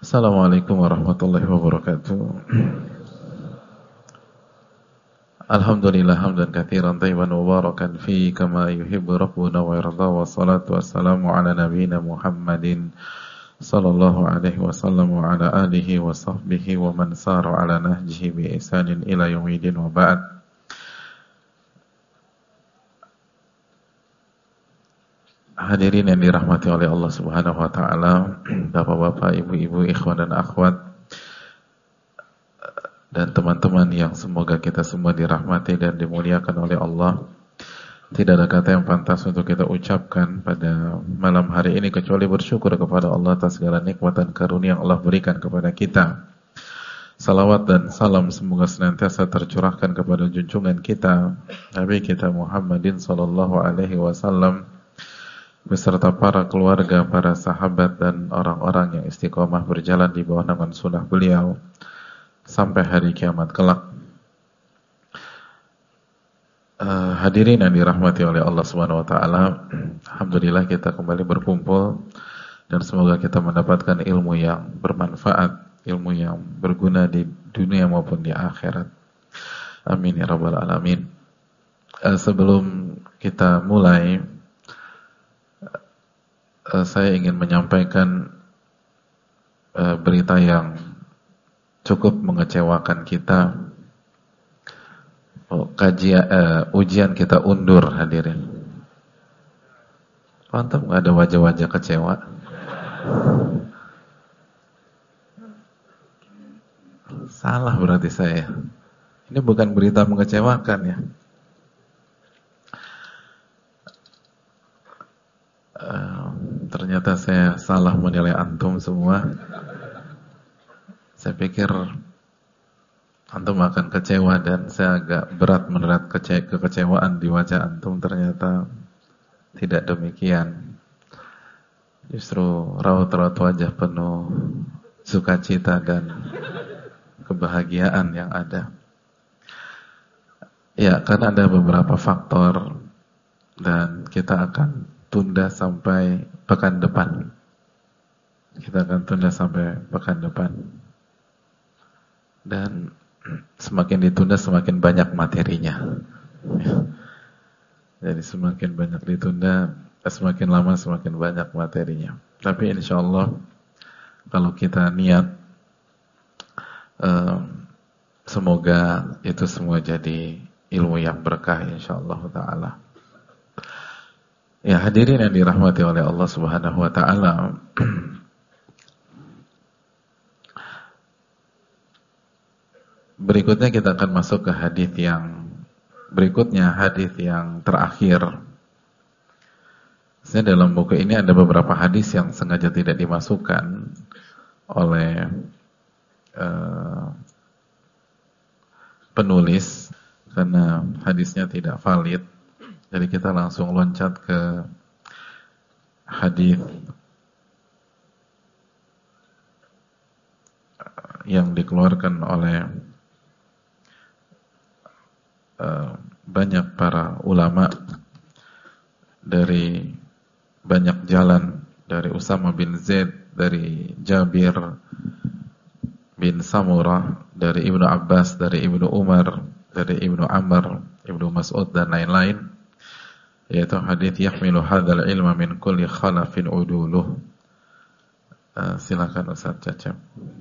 Assalamualaikum warahmatullahi wabarakatuh. Alhamdulillah hamdan katsiran tayyiban mubarakan fi kama yuhibbu rabbuna wa yarda, wa salatu wassalamu ala nabiyyina Muhammadin sallallahu alaihi wasallam wa ala alihi wa sahbihi wa man sara ala nahjihi bi ihsanin ila yaumil wa ba'd. Hadirin yang dirahmati oleh Allah Subhanahu wa taala, bapak-bapak, ibu-ibu, ikhwan dan akhwat, dan teman-teman yang semoga kita semua dirahmati dan dimuliakan oleh Allah. Tidak ada kata yang pantas untuk kita ucapkan pada malam hari ini kecuali bersyukur kepada Allah atas segala nikmat dan karunia yang Allah berikan kepada kita. Salawat dan salam semoga senantiasa tercurahkan kepada junjungan kita Nabi kita Muhammadin sallallahu alaihi wasallam beserta para keluarga, para sahabat dan orang-orang yang istiqomah berjalan di bawah naungan sunnah beliau sampai hari kiamat kelak. Hadirin yang dirahmati oleh Allah Subhanahu wa taala, alhamdulillah kita kembali berkumpul dan semoga kita mendapatkan ilmu yang bermanfaat, ilmu yang berguna di dunia maupun di akhirat. Amin ya rabbal alamin. Sebelum kita mulai, saya ingin menyampaikan berita yang cukup mengecewakan kita. Ujian kita undur, hadirin. Mantap, nggak ada wajah-wajah kecewa. Salah berarti saya. Ini bukan berita mengecewakan ya. Ternyata saya salah menilai antum semua. Saya pikir antum akan kecewa dan saya agak berat menerat kekecewaan di wajah antum. Ternyata tidak demikian. Justru raut-raut wajah penuh sukacita dan kebahagiaan yang ada. Ya, karena ada beberapa faktor dan kita akan tunda sampai pekan depan. Kita akan tunda sampai pekan depan. Dan semakin ditunda semakin banyak materinya. Jadi semakin banyak ditunda, semakin lama semakin banyak materinya. Tapi insyaallah kalau kita niat, semoga itu semua jadi ilmu yang berkah insyaallah taala. Ya, hadirin yang dirahmati oleh Allah Subhanahu wa taala. Berikutnya kita akan masuk ke hadis yang berikutnya, hadis yang terakhir. Sebenarnya dalam buku ini ada beberapa hadis yang sengaja tidak dimasukkan oleh penulis karena hadisnya tidak valid. Jadi kita langsung loncat ke hadis yang dikeluarkan oleh banyak para ulama dari banyak jalan, dari Usama bin Zaid, dari Jabir bin Samurah, dari Ibnu Abbas, dari Ibnu Umar, dari Ibnu Amr, Ibnu Mas'ud dan lain-lain, yaitu hadis yahmilu hadzal ilma min kulli khalafin uduluh. Silakan Ustaz Cacep.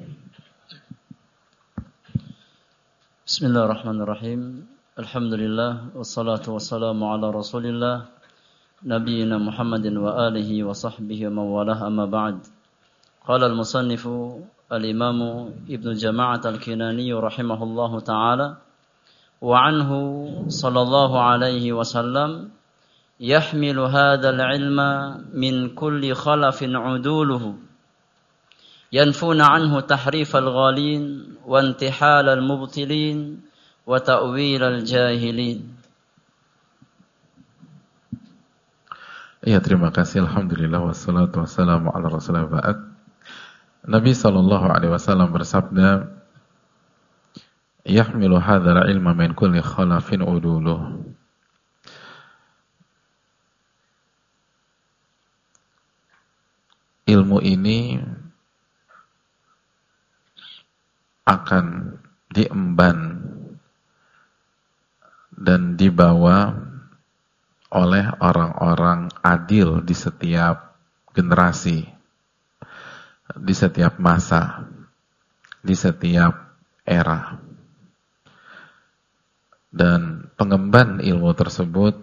Bismillahirrahmanirrahim. Alhamdulillah wassalatu wassalamu ala Rasulillah nabiyina Muhammadin wa alihi wa sahbihi wa mawalah, amma ba'd. Qala al-musannifu al-imamu Ibnu Jama'at al-Kinani rahimahullahu ta'ala wa anhu sallallahu alaihi wasallam yahmilu hadzal ilma min kulli khalafin uduluhu yanfuna anhu tahrif al-ghalin wa intihal al-mubtilin wa ta'wil al-jahilin. Ya, terima kasih. Alhamdulillah wassalatu wassalamu ala Rasulillah ba'd. Nabi sallallahu alaihi wasallam bersabda, yahmilu hadzal ilma min kulli khalafin uduluh. Ilmu ini akan diemban dan dibawa oleh orang-orang adil di setiap generasi, di setiap masa, di setiap era. Dan pengemban ilmu tersebut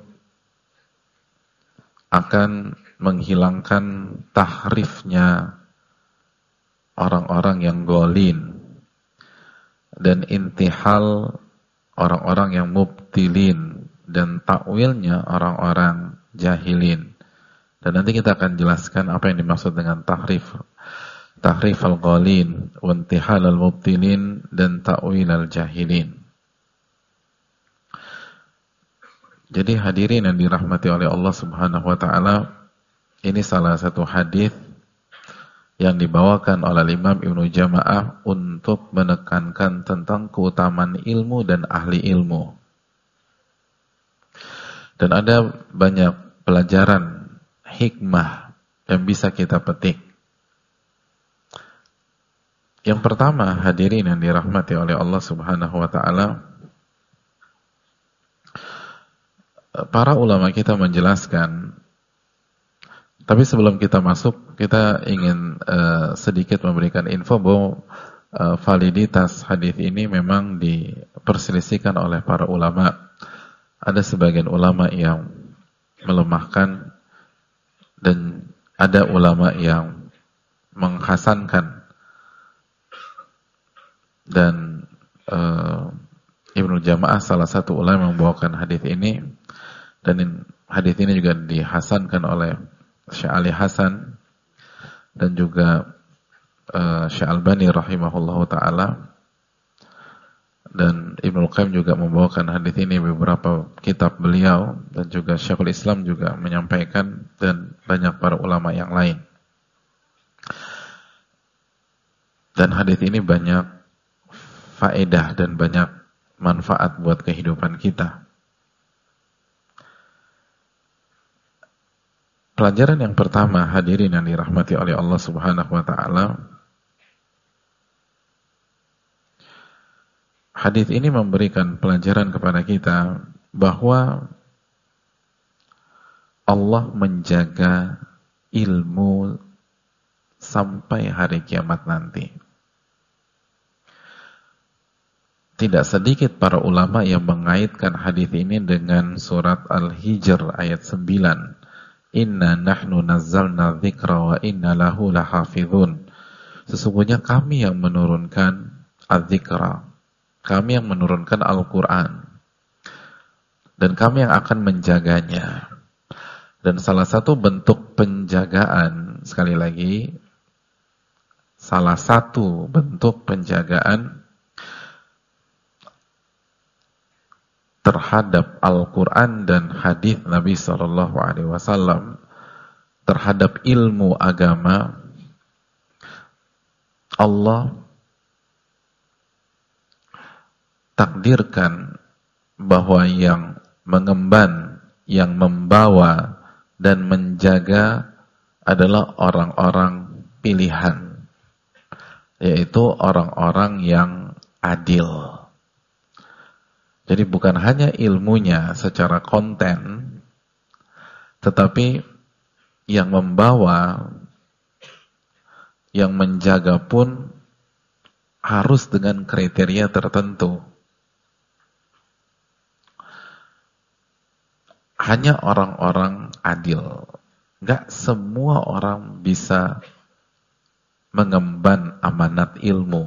akan menghilangkan tahrifnya orang-orang yang golin dan intihal orang-orang yang mubtilin dan takwilnya orang-orang jahilin. Dan nanti kita akan jelaskan apa yang dimaksud dengan tahrif al-ghalin, wa intihal al-mubtilin, dan takwil al-jahilin. Jadi hadirin yang dirahmati oleh Allah Subhanahu wa taala, ini salah satu hadis yang dibawakan oleh Imam Ibnu Jama'ah untuk menekankan tentang keutamaan ilmu dan ahli ilmu. Dan ada banyak pelajaran hikmah yang bisa kita petik. Yang pertama, hadirin yang dirahmati oleh Allah Subhanahu wa taala, para ulama kita menjelaskan, tapi sebelum kita masuk, kita ingin sedikit memberikan info bahwa validitas hadis ini memang diperselisihkan oleh para ulama. Ada sebagian ulama yang melemahkan dan ada ulama yang menghasankan. Dan Ibnu Jama'ah salah satu ulama yang membawakan hadis ini, dan hadis ini juga dihasankan oleh Syekh Ali Hasan dan juga Syekh Albani rahimahullahu taala, dan Ibnu Qayyim juga membawakan hadis ini beberapa kitab beliau, dan juga Syekhul Islam juga menyampaikan, dan banyak para ulama yang lain. Dan hadis ini banyak faedah dan banyak manfaat buat kehidupan kita. Pelajaran yang pertama, hadirin yang dirahmati oleh Allah Subhanahu wa taala, hadis ini memberikan pelajaran kepada kita bahwa Allah menjaga ilmu sampai hari kiamat nanti. Tidak sedikit para ulama yang mengaitkan hadis ini dengan surat Al-Hijr ayat 9. Inna nahnu nazzalna dzikra wa inna lahu lahafizun. Sesungguhnya kami yang menurunkan az-dzikra, kami yang menurunkan Al-Quran, dan kami yang akan menjaganya. Dan salah satu bentuk penjagaan, sekali lagi, salah satu bentuk penjagaan terhadap Al-Quran dan hadis Nabi SAW, terhadap ilmu agama, Allah takdirkan bahwa yang mengemban, yang membawa dan menjaga adalah orang-orang pilihan, yaitu orang-orang yang adil. Jadi bukan hanya ilmunya secara konten, tetapi yang membawa, yang menjaga pun harus dengan kriteria tertentu. Hanya orang-orang adil. Enggak semua orang bisa mengemban amanat ilmu.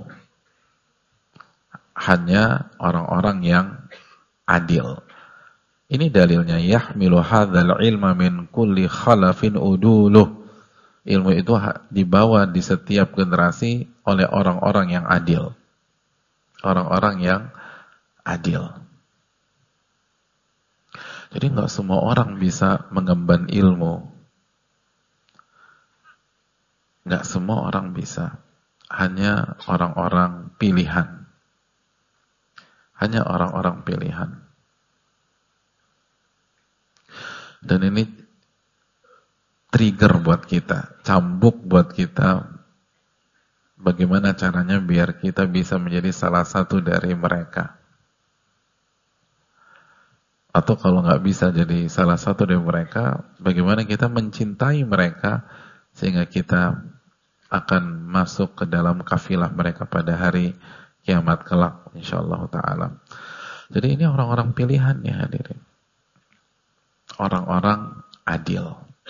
Hanya orang-orang yang adil. Ini dalilnya, yahmilu hadzal ilma min kulli khalafin uduluh. Ilmu itu dibawa di setiap generasi oleh orang-orang yang adil. Orang-orang yang adil. Jadi enggak semua orang bisa mengemban ilmu. Enggak semua orang bisa. Hanya orang-orang pilihan. Hanya orang-orang pilihan. Dan ini trigger buat kita, cambuk buat kita bagaimana caranya biar kita bisa menjadi salah satu dari mereka. Atau kalau nggak bisa jadi salah satu dari mereka, bagaimana kita mencintai mereka sehingga kita akan masuk ke dalam kafilah mereka pada hari kiamat kelak, insyaallah ta'ala. Jadi ini orang-orang pilihan ya hadirin. Orang-orang adil.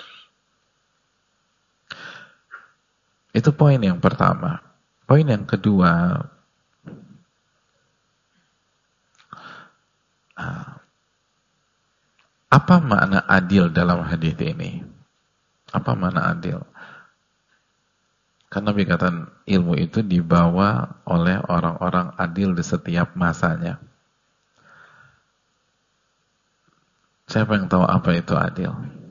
Itu poin yang pertama. Poin yang kedua, apa makna adil dalam hadis ini? Apa makna adil? Karena Nabi kata ilmu itu dibawa oleh orang-orang adil di setiap masanya. Siapa yang tahu apa itu adil?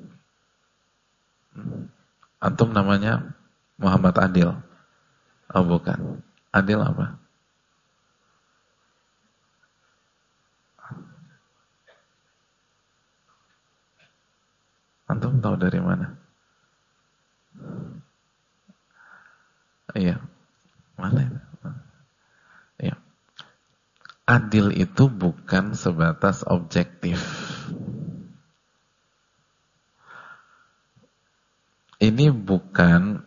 Antum namanya Muhammad Adil? Oh bukan. Adil apa? Antum tahu dari mana? Iya. Mana itu? Iya. Adil itu bukan sebatas objektif. Ini bukan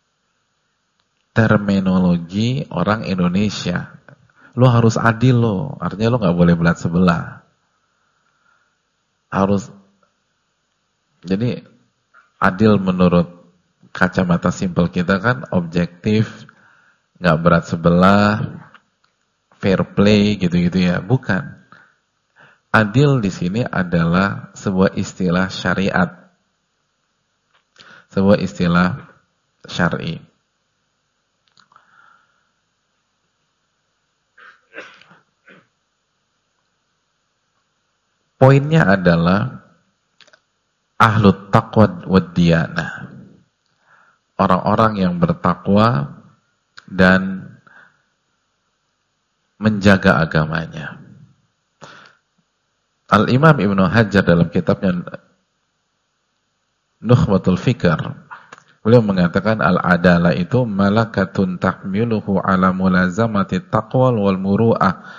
terminologi orang Indonesia. Lo harus adil lo, artinya lo nggak boleh belat sebelah. Harus. Jadi adil menurut kacamata simpel kita kan objektif, nggak berat sebelah, fair play gitu-gitu ya. Bukan. Adil di sini adalah sebuah istilah syariat, sebuah istilah syar'i. Poinnya adalah ahlut taqwa wad diyanah. Orang-orang yang bertakwa dan menjaga agamanya. Al-Imam Ibnu Hajar dalam kitabnya Nukhbatul Fikr, beliau mengatakan al-adalah itu malakatun tahmiluhu ala mulazamati taqwa wal muru'ah.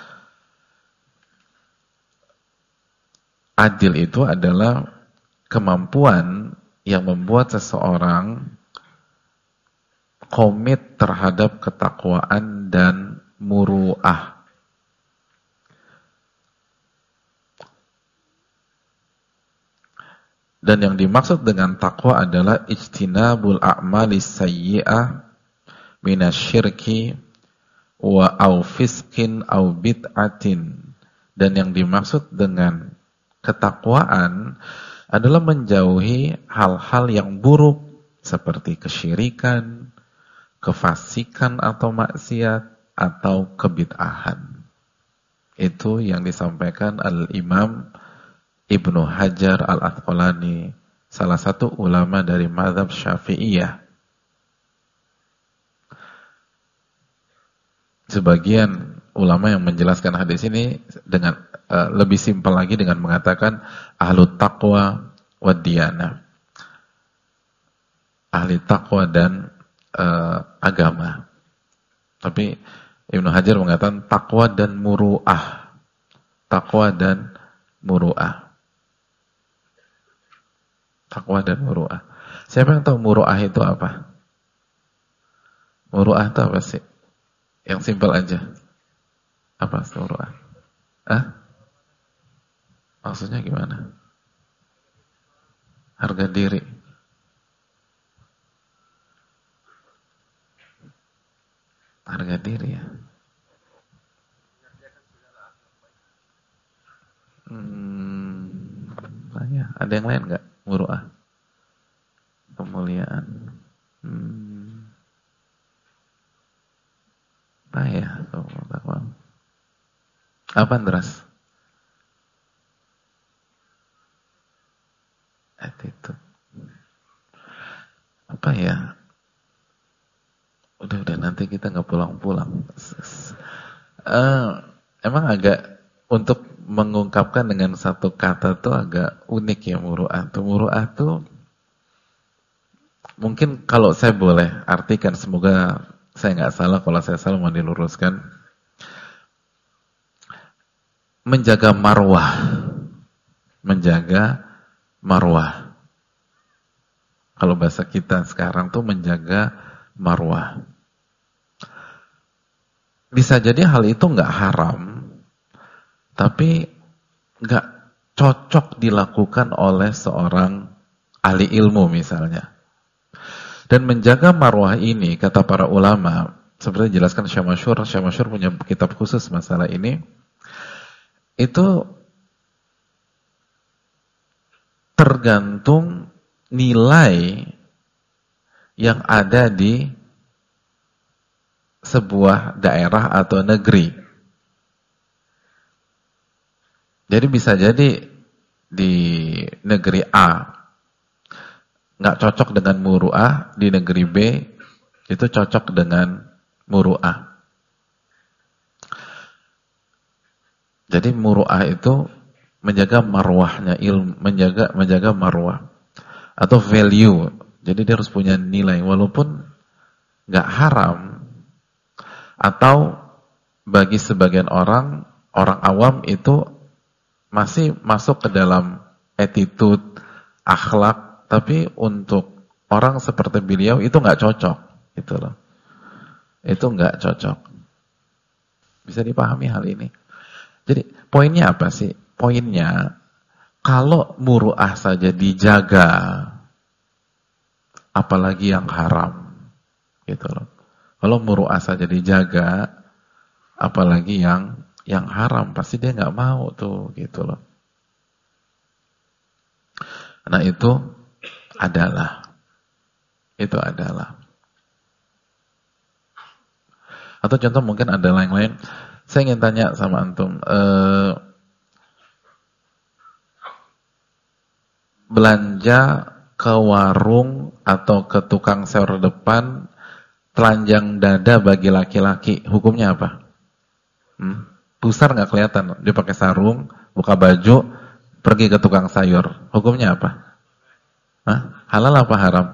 Adil itu adalah kemampuan yang membuat seseorang komit terhadap ketakwaan dan muru'ah. Dan yang dimaksud dengan takwa adalah ijtinabul a'mali sayyi'ah minasyirki wa au fiskin au bid'atin. Dan yang dimaksud dengan ketakwaan adalah menjauhi hal-hal yang buruk seperti kesyirikan, kefasikan atau maksiat atau kebid'ahan. Itu yang disampaikan Al-Imam Ibnu Hajar Al-Asqalani, salah satu ulama dari mazhab Syafi'iyah. Sebagian ulama yang menjelaskan hadis ini dengan lebih simpel lagi dengan mengatakan ahlut taqwa wad diyanah. Ahli taqwa dan agama. Tapi Ibnu Hajar mengatakan taqwa dan muru'ah. Taqwa dan muru'ah. Taqwa dan muru'ah. Siapa yang tahu muru'ah itu apa? Muru'ah itu apa sih? Yang simpel aja. Apa muru'ah? Maksudnya gimana? Harga diri. Harga diri ya. Banyak. Ada yang lain nggak? Muru'ah. Kemuliaan. Ya. Apa Andras? Attitude. Apa ya? Udah nanti kita nggak pulang-pulang. Emang agak untuk mengungkapkan dengan satu kata tuh agak unik ya muru'ah. Muru'ah tuh mungkin kalau saya boleh artikan, semoga saya nggak salah, kalau saya salah mau diluruskan. Menjaga marwah. Menjaga marwah. Kalau bahasa kita sekarang tuh menjaga marwah. Bisa jadi hal itu nggak haram, tapi nggak cocok dilakukan oleh seorang ahli ilmu misalnya. Dan menjaga marwah ini, kata para ulama, seperti dijelaskan Syekh Masyhur punya kitab khusus masalah ini, itu tergantung nilai yang ada di sebuah daerah atau negeri. Jadi bisa jadi di negeri A nggak cocok dengan muru'ah, di negeri B itu cocok dengan muru'ah. Jadi muru'ah itu menjaga marwahnya, menjaga marwah atau value. Jadi dia harus punya nilai walaupun nggak haram, atau bagi sebagian orang awam itu masih masuk ke dalam attitude, akhlak. Tapi untuk orang seperti beliau itu nggak cocok, gitu loh. Itu nggak cocok. Bisa dipahami hal ini. Jadi poinnya apa sih? Poinnya kalau muru'ah saja dijaga, apalagi yang haram, gitu loh. Kalau muru'ah saja dijaga, apalagi yang haram, pasti dia nggak mau tuh, gitu loh. Nah itu adalah atau contoh mungkin ada lain-lain. Saya ingin tanya sama antum, belanja ke warung atau ke tukang sayur depan telanjang dada bagi laki-laki, hukumnya apa? Pusar nggak kelihatan, dia pakai sarung, buka baju, pergi ke tukang sayur, hukumnya apa? Halal apa haram?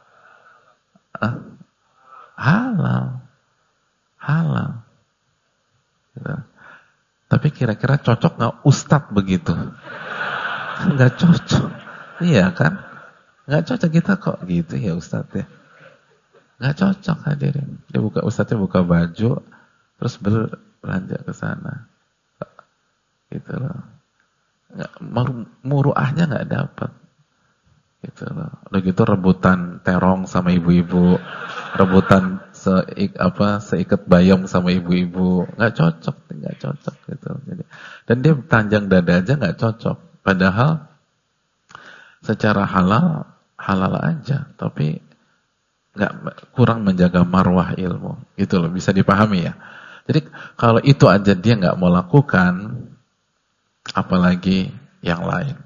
Halal. Gitu. Tapi kira-kira cocok nggak ustadz begitu? Nggak cocok, iya kan? Nggak cocok kita kok gitu ya ustadz ya. Nggak cocok hadirin. Ustadznya buka baju, terus belanja ke sana, gitu loh. Muruahnya nggak dapat. Gitu loh. Udah gitu rebutan terong sama ibu-ibu, rebutan seikat bayam sama ibu-ibu, nggak cocok gitu. Jadi, dan dia panjang dada aja nggak cocok. Padahal secara halal aja, tapi nggak, kurang menjaga marwah ilmu. Gitu loh, bisa dipahami ya. Jadi kalau itu aja dia nggak mau lakukan, apalagi yang lain.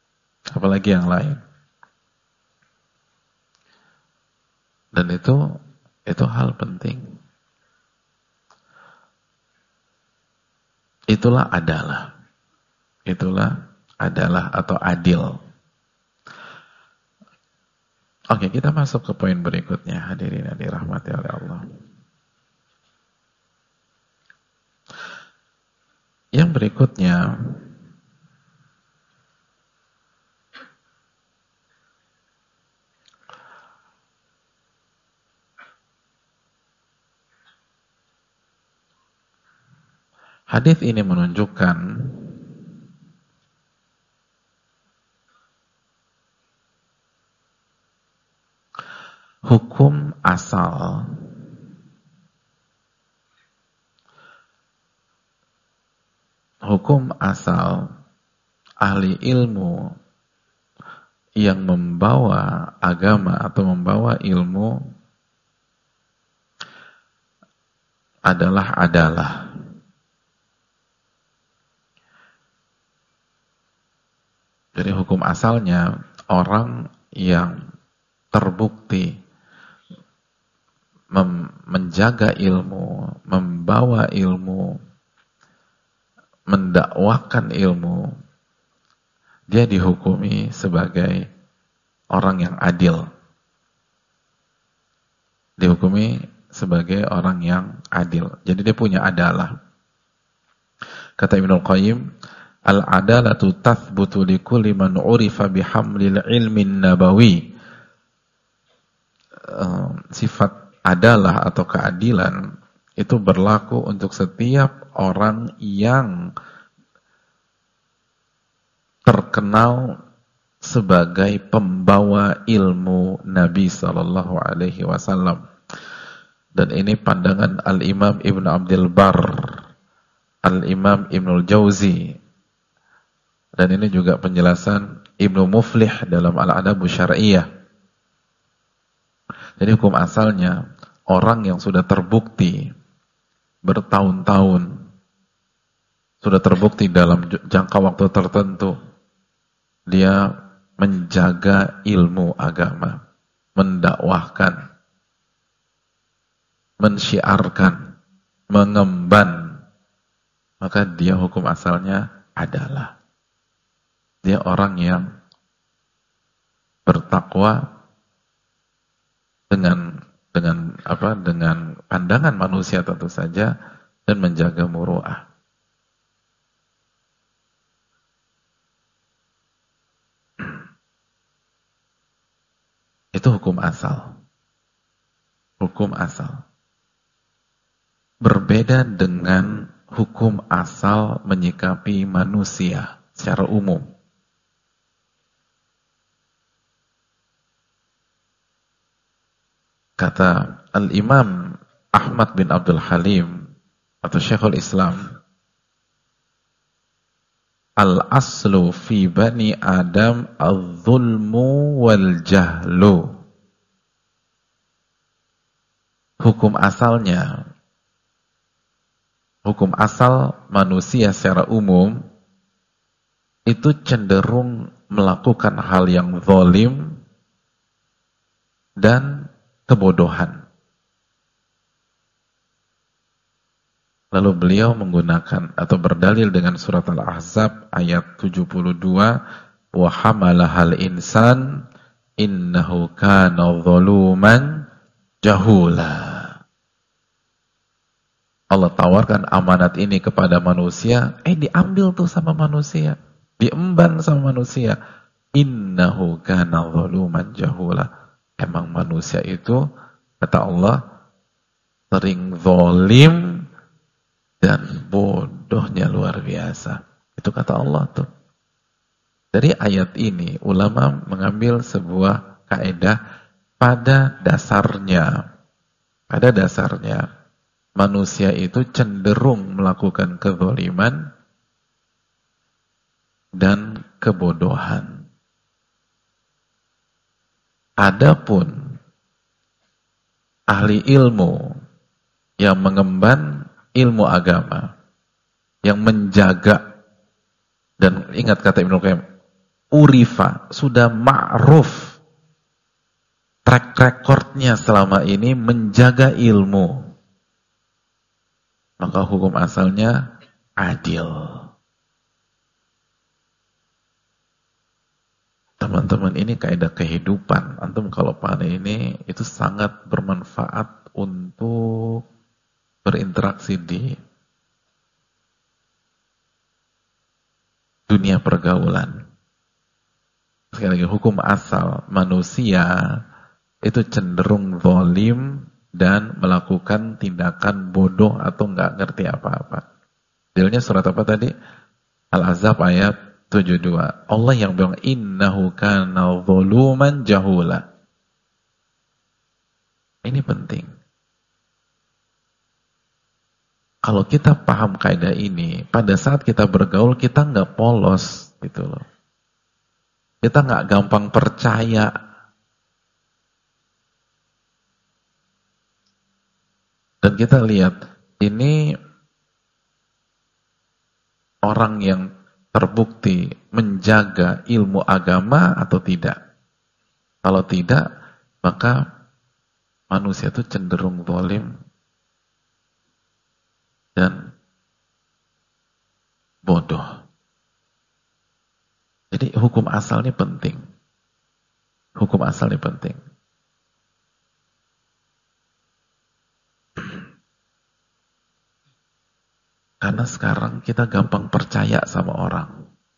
Dan itu hal penting. Itulah adalah atau adil. Oke, kita masuk ke poin berikutnya, hadirin yang dirahmati oleh Allah. Yang berikutnya, hadis ini menunjukkan hukum asal ahli ilmu yang membawa agama atau membawa ilmu adalah jadi hukum asalnya orang yang terbukti menjaga ilmu, membawa ilmu, mendakwakan ilmu, dia dihukumi sebagai orang yang adil. Dihukumi sebagai orang yang adil. Jadi dia punya adalah. Kata Ibnu Qayyim, al-adalatu tathbutu li kulli man urifa bihamlil ilmin nabawi. Sifat adalah atau keadilan itu berlaku untuk setiap orang yang terkenal sebagai pembawa ilmu Nabi Sallallahu Alaihi Wasallam. Dan ini pandangan Al-Imam Ibn Abdul Bar, Al-Imam Ibnul Jauzi, dan ini juga penjelasan Ibnu Muflih dalam Al-Adabu Syar'iyah. Jadi hukum asalnya, orang yang sudah terbukti bertahun-tahun, sudah terbukti dalam jangka waktu tertentu, dia menjaga ilmu agama, mendakwahkan, mensyiarkan, mengemban, maka dia hukum asalnya adalah dia orang yang bertakwa dengan pandangan manusia tentu saja, dan menjaga muru'ah. Itu hukum asal. Hukum asal. Berbeda dengan hukum asal menyikapi manusia secara umum. Kata Al-Imam Ahmad bin Abdul Halim atau Syekhul Islam, al-aslu fi bani Adam al-zulmu wal jahlu. Hukum asalnya, hukum asal manusia secara umum itu cenderung melakukan hal yang zalim dan kebodohan. Lalu beliau menggunakan atau berdalil dengan surat Al-Ahzab ayat 72, wa hamalahal insan innahu kana zaluman jahula. Allah tawarkan amanat ini kepada manusia, diambil tuh sama manusia, diemban sama manusia. Innahu kana zaluman jahula. Emang manusia itu, kata Allah, sering zalim dan bodohnya luar biasa. Itu kata Allah tuh. Dari ayat ini ulama mengambil sebuah kaidah, pada dasarnya manusia itu cenderung melakukan kezaliman dan kebodohan. Adapun ahli ilmu yang mengemban ilmu agama, yang menjaga, dan ingat kata Ibnu Qayyim, urifa, sudah ma'ruf, track recordnya selama ini menjaga ilmu, maka hukum asalnya adil. Teman-teman, ini kaidah kehidupan. Antum kalau paham ini, itu sangat bermanfaat untuk berinteraksi di dunia pergaulan. Sekali lagi, hukum asal manusia itu cenderung zalim dan melakukan tindakan bodoh atau nggak ngerti apa-apa. Dalilnya surat apa tadi? Al-Ahzab ayat 72. Allah yang bilang innahu kana zaluman jahula. Ini penting. Kalau kita paham kaidah ini, pada saat kita bergaul kita nggak polos gitu loh. Kita nggak gampang percaya. Dan kita lihat ini orang yang terbukti menjaga ilmu agama atau tidak. Kalau tidak, maka manusia itu cenderung zalim dan bodoh. Jadi hukum asal ini penting. Hukum asal ini penting. Karena sekarang kita gampang percaya sama orang.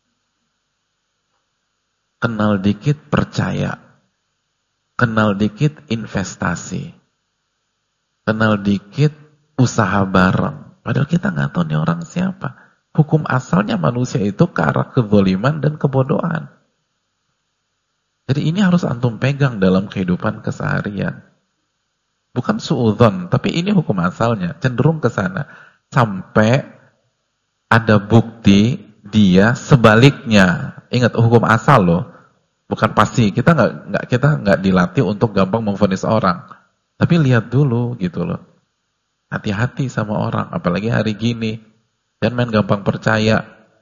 Kenal dikit percaya. Kenal dikit investasi. Kenal dikit usaha bareng. Padahal kita nggak tahu nih orang siapa. Hukum asalnya manusia itu ke arah kezaliman dan kebodohan. Jadi ini harus antum pegang dalam kehidupan keseharian. Bukan suudzon, tapi ini hukum asalnya. Cenderung ke sana. Sampai ada bukti dia sebaliknya. Ingat hukum asal loh. Bukan pasti. Kita nggak dilatih untuk gampang memvonis orang. Tapi lihat dulu gitu loh. Hati-hati sama orang. Apalagi hari gini. Jangan main gampang percaya.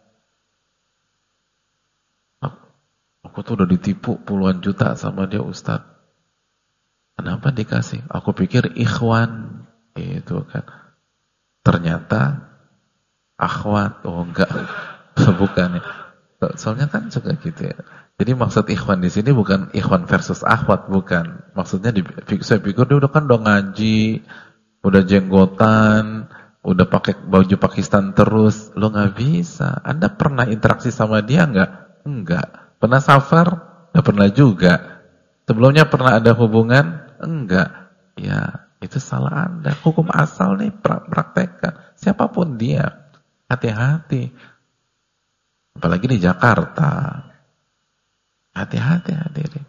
Aku tuh udah ditipu puluhan juta sama dia Ustadz. Kenapa dikasih? Aku pikir ikhwan. Gitu kan. Ternyata akhwat. Oh enggak. Bukan ya. Soalnya kan juga gitu ya. Jadi maksud ikhwan di sini bukan ikhwan versus akhwat. Bukan. Maksudnya saya pikir dia udah ngaji. Udah jenggotan. Udah pakai baju Pakistan terus, lo nggak bisa. Anda pernah interaksi sama dia nggak? Enggak. Pernah safar? Nggak pernah juga. Sebelumnya pernah ada hubungan? Enggak. Ya, itu salah Anda. Hukum asal nih praktekkan. Siapapun dia, hati-hati. Apalagi di Jakarta. Hati-hati hadirin.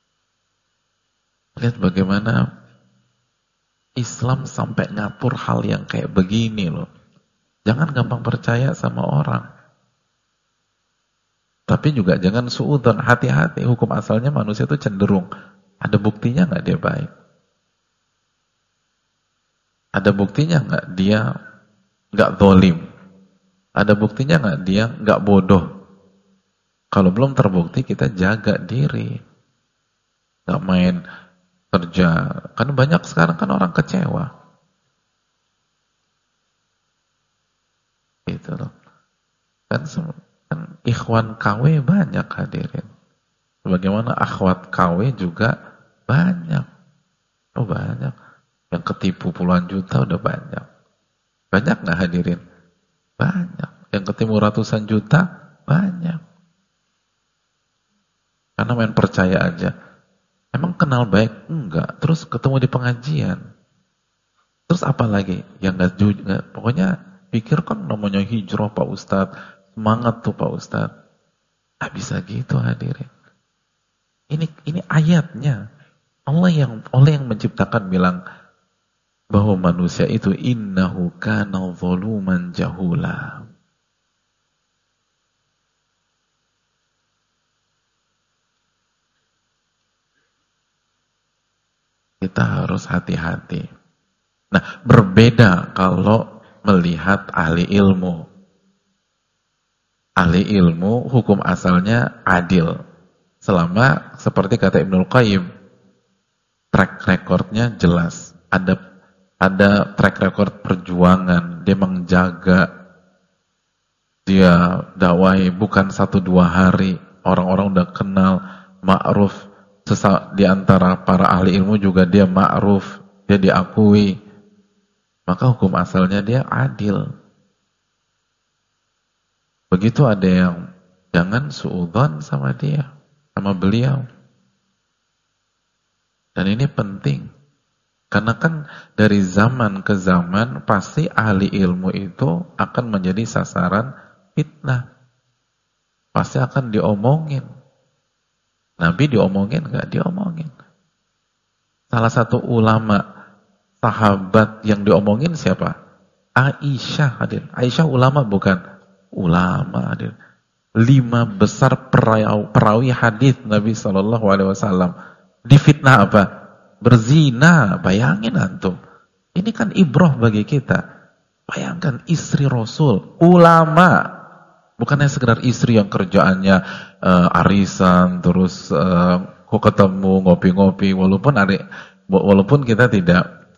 Lihat bagaimana Islam sampai ngatur hal yang kayak begini loh. Jangan gampang percaya sama orang. Tapi juga jangan suudzon, hati-hati. Hukum asalnya manusia itu cenderung. Ada buktinya nggak dia baik? Ada buktinya nggak dia nggak zalim? Ada buktinya nggak dia nggak bodoh? Kalau belum terbukti kita jaga diri. Nggak main kerja. Kan banyak sekarang kan orang kecewa. Gitu loh. Kan ikhwan KW banyak hadirin. Bagaimana akhwat KW juga banyak. Oh banyak. Yang ketipu puluhan juta udah banyak. Banyak nggak hadirin? Banyak. Yang ketipu ratusan juta? Banyak. Karena main percaya aja. Emang kenal baik? Enggak. Terus ketemu di pengajian. Terus apa lagi? Yang enggak, pokoknya pikir kan namanya hijrah Pak Ustadz. Semangat tuh Pak Ustadz. Nggak bisa gitu hadirin. Ini ayatnya. Allah yang menciptakan bilang bahwa manusia itu innahu kana zaluman jahula. Kita harus hati-hati. Nah, berbeda kalau melihat ahli ilmu. Ahli ilmu hukum asalnya adil. Selama seperti kata Ibnul Qayyim, track recordnya jelas. Ada track record perjuangan, dia menjaga, dia dakwai bukan 1-2 hari. Orang-orang udah kenal, ma'ruf. Di antara para ahli ilmu juga dia ma'ruf, dia diakui. Maka hukum asalnya dia adil. Begitu ada yang jangan suudzon sama dia, sama beliau. Dan ini penting. Karena kan dari zaman ke zaman pasti ahli ilmu itu akan menjadi sasaran fitnah. Pasti akan diomongin. Nabi diomongin nggak? Diomongin. Salah satu ulama sahabat yang diomongin siapa? Aisyah hadir. Aisyah ulama bukan? Ulama hadir. 5 besar perawi hadis Nabi SAW. Difitnah apa? Berzina. Bayangin antum. Ini kan ibrah bagi kita. Bayangkan istri Rasul, ulama. Bukannya sekedar istri yang kerjaannya arisan, terus kok ketemu ngopi-ngopi, walaupun kita tidak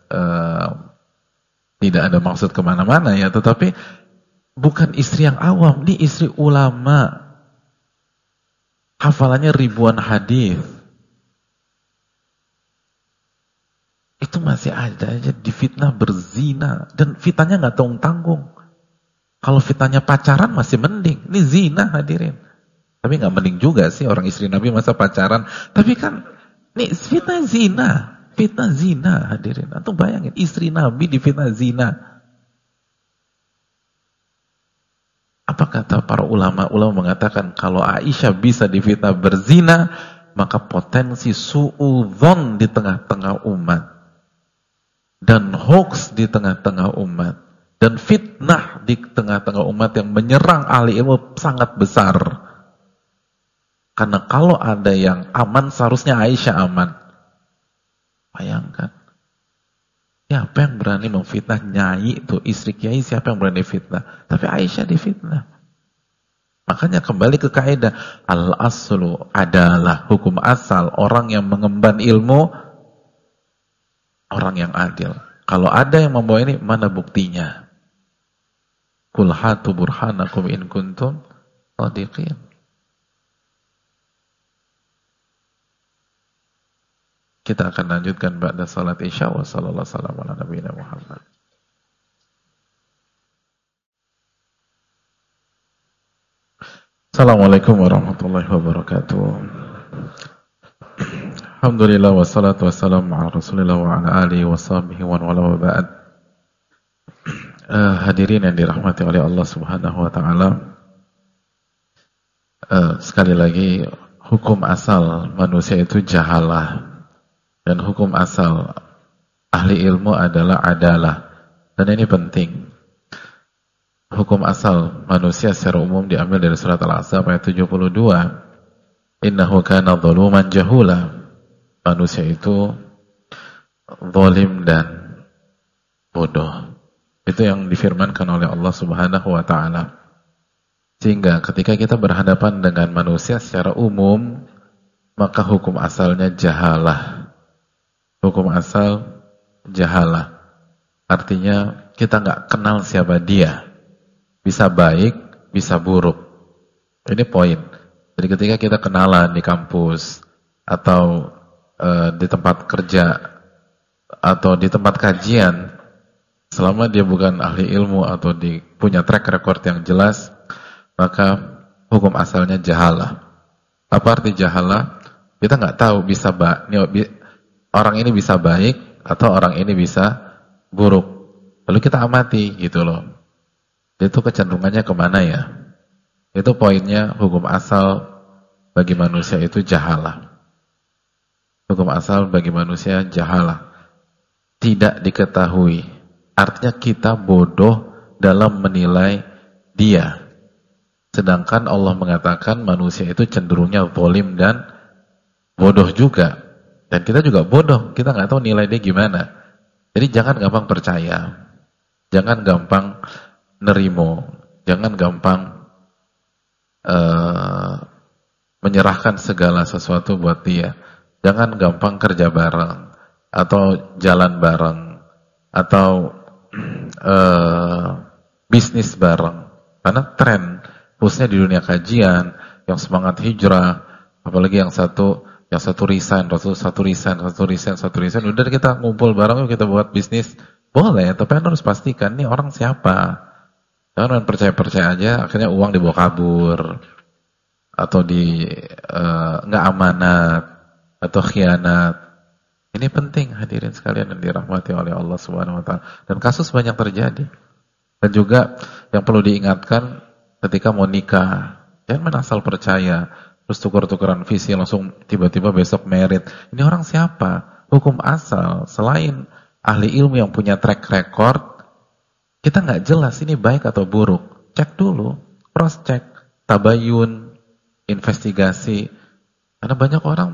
ada maksud kemana-mana ya, tetapi bukan istri yang awam, ini istri ulama, hafalannya ribuan hadis, itu masih ada aja difitnah berzina, dan fitnahnya nggak tanggung-tanggung. Kalau fitnahnya pacaran masih mending. Ini zina hadirin. Tapi nggak mending juga sih orang istri Nabi masa pacaran. Tapi kan ini fitnah zina. Fitnah zina hadirin. Antum bayangin istri Nabi di fitnah zina. Apa kata para ulama? Ulama mengatakan kalau Aisyah bisa difitnah berzina, maka potensi suudzon di tengah-tengah umat. Dan hoax di tengah-tengah umat. Dan fitnah di tengah-tengah umat yang menyerang ahli ilmu sangat besar. Karena kalau ada yang aman, seharusnya Aisyah aman. Bayangkan. Siapa yang berani memfitnah nyai itu, istri kiai, siapa yang berani fitnah? Tapi Aisyah difitnah. Makanya kembali ke kaidah al-aslu adalah hukum asal orang yang mengemban ilmu, orang yang adil. Kalau ada yang membawa ini, mana buktinya? Qul hatu burhanakum in kuntum shadiqin. Kita akan lanjutkan ba'da salat Isya wa sallallahu alaihi wasallam ala nabiyina Muhammad. Assalamualaikum warahmatullahi wabarakatuh. Alhamdulillah wassalatu wassalamu ala Rasulillah wa ala alihi wa sahbihi wa wala wa ba'd. Hadirin yang dirahmati oleh Allah Subhanahu wa taala. Sekali lagi hukum asal manusia itu jahalah. Dan hukum asal ahli ilmu adalah adalah. Dan ini penting. Hukum asal manusia secara umum diambil dari surat Al-Ahzab ayat 72. Innahu kana zaluman jahula. Manusia itu zalim dan bodoh. Itu yang difirmankan oleh Allah Subhanahu wa taala. Sehingga ketika kita berhadapan dengan manusia secara umum, maka hukum asalnya jahalah. Hukum asal jahalah. Artinya kita nggak kenal siapa dia. Bisa baik, bisa buruk. Ini poin. Jadi ketika kita kenalan di kampus atau di tempat kerja atau di tempat kajian, selama dia bukan ahli ilmu atau punya track record yang jelas, maka hukum asalnya jahalah. Apa arti jahalah? Kita nggak tahu orang ini bisa baik atau orang ini bisa buruk. Lalu kita amati gitu loh. Itu kecenderungannya kemana ya? Itu poinnya hukum asal bagi manusia itu jahalah. Hukum asal bagi manusia jahalah. Tidak diketahui. Artinya kita bodoh dalam menilai dia. Sedangkan Allah mengatakan manusia itu cenderungnya zalim dan bodoh juga. Dan kita juga bodoh, kita nggak tahu nilai dia gimana. Jadi jangan gampang percaya, jangan gampang nerimo, jangan gampang menyerahkan segala sesuatu buat dia. Jangan gampang kerja bareng, atau jalan bareng, atau bisnis bareng. Karena tren, khususnya di dunia kajian, yang semangat hijrah, apalagi yang satu resign, satu resign. Udah kita ngumpul bareng, yuk kita buat bisnis. Boleh, tapi Anda harus pastikan nih orang siapa. Jangan percaya-percaya aja, akhirnya uang dibawa kabur, atau nggak amanat, atau khianat. Ini penting hadirin sekalian yang dirahmati oleh Allah Subhanahu Wa Taala. Dan kasus banyak terjadi. Dan juga yang perlu diingatkan ketika mau nikah, jangan main asal percaya. Terus tukar-tukaran visi langsung tiba-tiba besok merit. Ini orang siapa? Hukum asal. Selain ahli ilmu yang punya track record, kita nggak jelas ini baik atau buruk. Cek dulu, cross check, tabayun, investigasi. Karena banyak orang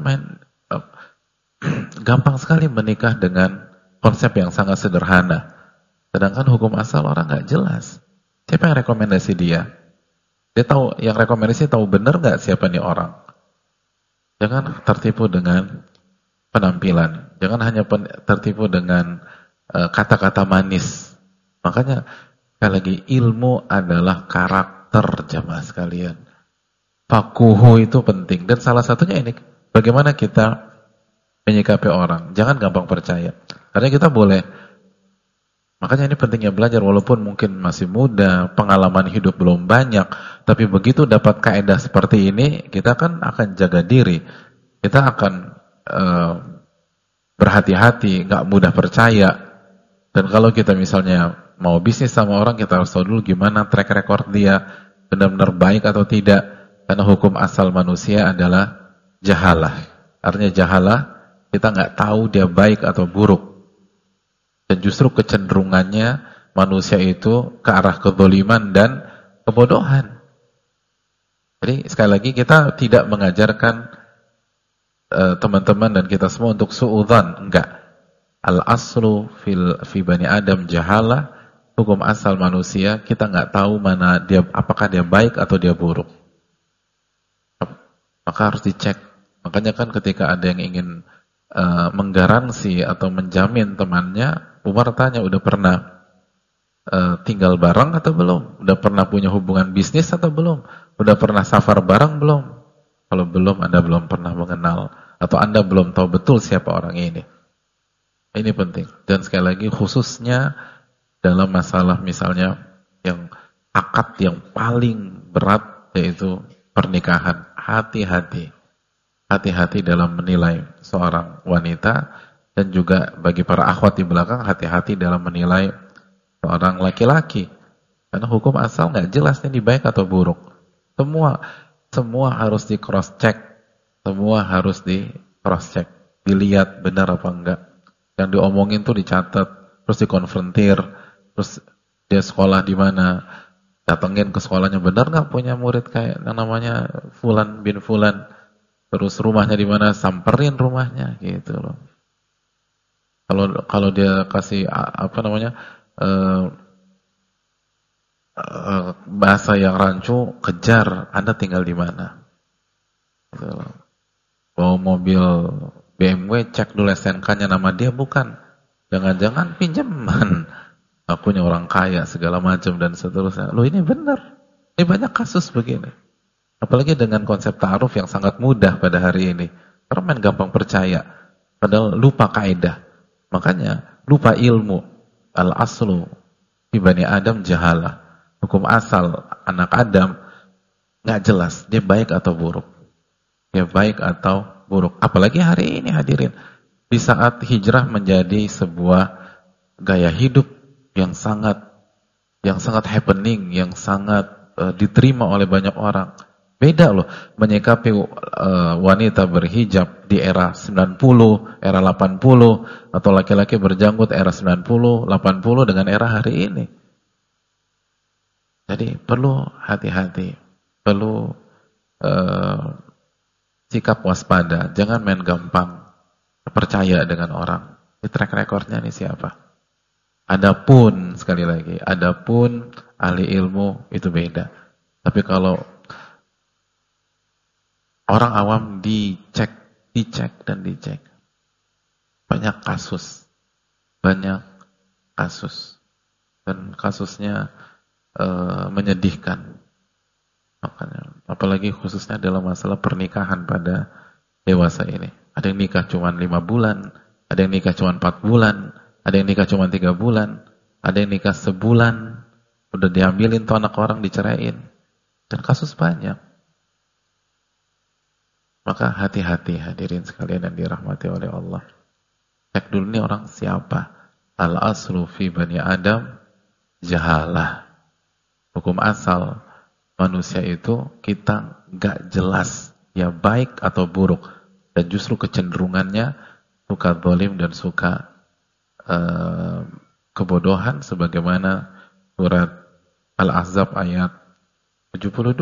gampang sekali menikah dengan konsep yang sangat sederhana. Sedangkan hukum asal orang nggak jelas. Siapa yang rekomendasi dia? Dia tahu, yang rekomendasi tahu benar nggak siapa nih orang. Jangan tertipu dengan penampilan. Jangan hanya tertipu dengan kata-kata manis. Makanya sekali lagi ilmu adalah karakter jamaah sekalian. Fakuhu itu penting. Dan salah satunya ini, bagaimana kita menyikapi orang. Jangan gampang percaya. Karena kita boleh Makanya ini pentingnya belajar, walaupun mungkin masih muda, pengalaman hidup belum banyak, tapi begitu dapat kaidah seperti ini, kita kan akan jaga diri, kita akan berhati-hati, nggak mudah percaya. Dan kalau kita misalnya mau bisnis sama orang, kita harus tahu dulu gimana track record dia, benar-benar baik atau tidak. Karena hukum asal manusia adalah jahalah. Artinya jahalah, kita nggak tahu dia baik atau buruk. Dan justru kecenderungannya manusia itu ke arah kezaliman dan kebodohan. Jadi sekali lagi kita tidak mengajarkan teman-teman dan kita semua untuk suudzon, enggak. Al-aslu fi bani Adam jahalah, hukum asal manusia kita nggak tahu mana dia, apakah dia baik atau dia buruk. Maka harus dicek. Makanya kan ketika ada yang ingin menggaransi atau menjamin temannya, Umar tanya, udah pernah tinggal bareng atau belum? Udah pernah punya hubungan bisnis atau belum? Udah pernah safar bareng belum? Kalau belum, Anda belum pernah mengenal, atau Anda belum tahu betul siapa orang ini. Ini penting. Dan sekali lagi khususnya dalam masalah misalnya yang akad yang paling berat, yaitu pernikahan. Hati-hati. Hati-hati dalam menilai seorang wanita, dan juga bagi para akhwat di belakang, hati-hati dalam menilai seorang laki-laki. Karena hukum asal nggak jelas ini baik atau buruk. Semua harus di cross check. Semua harus di cross check. Dilihat benar apa enggak. Yang diomongin tuh dicatat, terus dikonfrontir, terus dia sekolah di mana, datengin ke sekolahnya, benar nggak punya murid kayak yang namanya Fulan bin Fulan, terus rumahnya di mana, samperin rumahnya gitu loh. Kalau dia kasih apa namanya bahasa yang rancu, kejar, Anda tinggal di mana. Gitu loh. Bawa mobil BMW, cek dulu SNK-nya nama dia, bukan. Jangan-jangan pinjaman. Akunya orang kaya, segala macam dan seterusnya. Loh ini benar. Ini banyak kasus begini. Apalagi dengan konsep ta'aruf yang sangat mudah pada hari ini. Orang main gampang percaya. Padahal lupa kaidah. Makanya lupa ilmu. Al-aslu fi bani Adam jahalah. Hukum asal anak Adam nggak jelas. Dia baik atau buruk. Dia baik atau buruk. Apalagi hari ini hadirin, di saat hijrah menjadi sebuah gaya hidup yang sangat happening, yang sangat diterima oleh banyak orang. Beda loh menyikapi wanita berhijab di era 90, era 80, atau laki-laki berjanggut era 90, 80 dengan era hari ini. Jadi perlu hati-hati, perlu sikap waspada, jangan main gampang percaya dengan orang. Ini track recordnya nih siapa? Adapun sekali lagi, adapun ahli ilmu itu beda. Tapi kalau orang awam dicek dan dicek, banyak kasus, dan kasusnya menyedihkan. Makanya, apalagi khususnya dalam masalah pernikahan pada dewasa ini. Ada yang nikah cuma 5 bulan, ada yang nikah cuma 4 bulan, ada yang nikah cuma 3 bulan, ada yang nikah sebulan, udah diambilin tuh anak orang, diceraiin. Dan kasus banyak. Maka hati-hati hadirin sekalian yang dirahmati oleh Allah. Cek dulu nih orang siapa. Al-aslu fi bani Adam jahalah. Hukum asal manusia itu kita gak jelas ya baik atau buruk, dan justru kecenderungannya suka zalim dan suka kebodohan, sebagaimana surat Al-Ahzab ayat 72.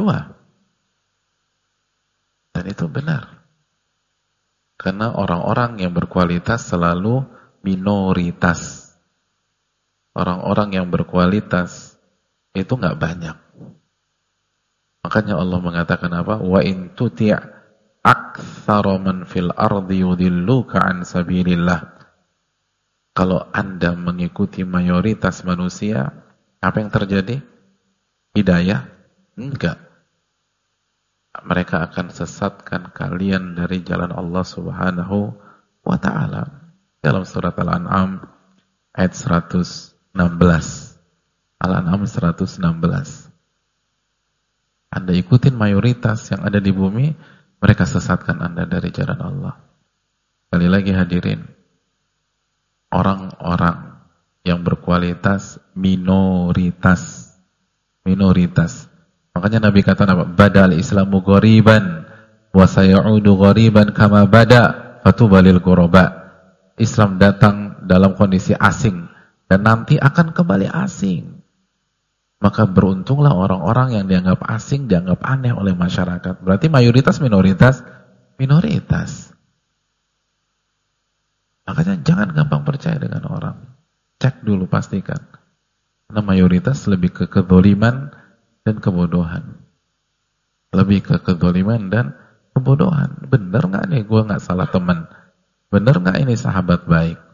Dan itu benar, karena orang-orang yang berkualitas selalu minoritas. Orang-orang yang berkualitas itu gak banyak. Makanya Allah mengatakan apa? Wa in tuti' aktsara man fil ardi yudilluka an sabilillah. Kalau Anda mengikuti mayoritas manusia, apa yang terjadi? Hidayah? Enggak. Mereka akan sesatkan kalian dari jalan Allah Subhanahu wa ta'ala. Dalam surat Al-An'am ayat 100 16. Al-An'am 116. Anda ikutin mayoritas yang ada di bumi, mereka sesatkan Anda dari jalan Allah. Sekali lagi hadirin, orang-orang yang berkualitas minoritas. Makanya Nabi kata apa? Badal Islamu ghoriban wa sayaudu ghoriban kama bada fatubalil ghuraba. Islam datang dalam kondisi asing dan nanti akan kembali asing. Maka beruntunglah orang-orang yang dianggap asing, dianggap aneh oleh masyarakat. Berarti mayoritas minoritas. Makanya jangan gampang percaya dengan orang. Cek dulu, pastikan. Karena mayoritas lebih ke kedzaliman dan kebodohan. Lebih ke kedzaliman dan kebodohan. Bener nggak nih gue nggak salah teman? Bener nggak ini sahabat baik?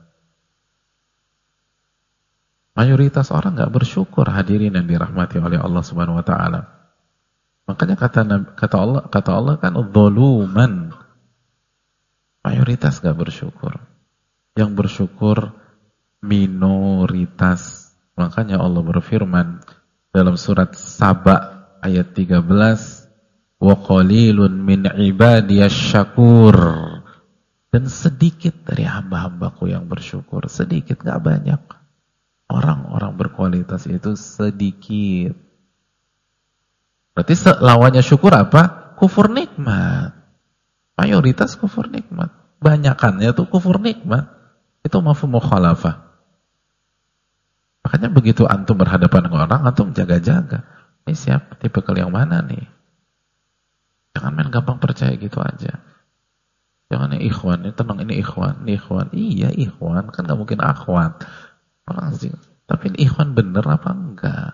Mayoritas orang nggak bersyukur, hadirin yang dirahmati oleh Allah Subhanahu Wa Taala. Makanya kata Allah kan dzuluman. Mayoritas nggak bersyukur. Yang bersyukur minoritas. Makanya Allah berfirman dalam surat Saba ayat 13, wa qalilun min ibadiyasy syakur. Dan sedikit dari hamba-hambaku yang bersyukur, sedikit, nggak banyak. Orang-orang berkualitas itu sedikit. Berarti lawannya syukur apa? Kufur nikmat. Mayoritas kufur nikmat. Banyakannya tuh kufur nikmat. Itu mafhum mukhalafah. Makanya begitu antum berhadapan dengan orang, antum jaga-jaga. Ini siapa? Tipe yang mana nih? Jangan main gampang percaya gitu aja. Jangan ini ikhwan, ini tenang, ini ikhwan, ini ikhwan. Iya ikhwan, kan gak mungkin akhwat. Orang sih. Tapi ini ikhwan bener apa enggak?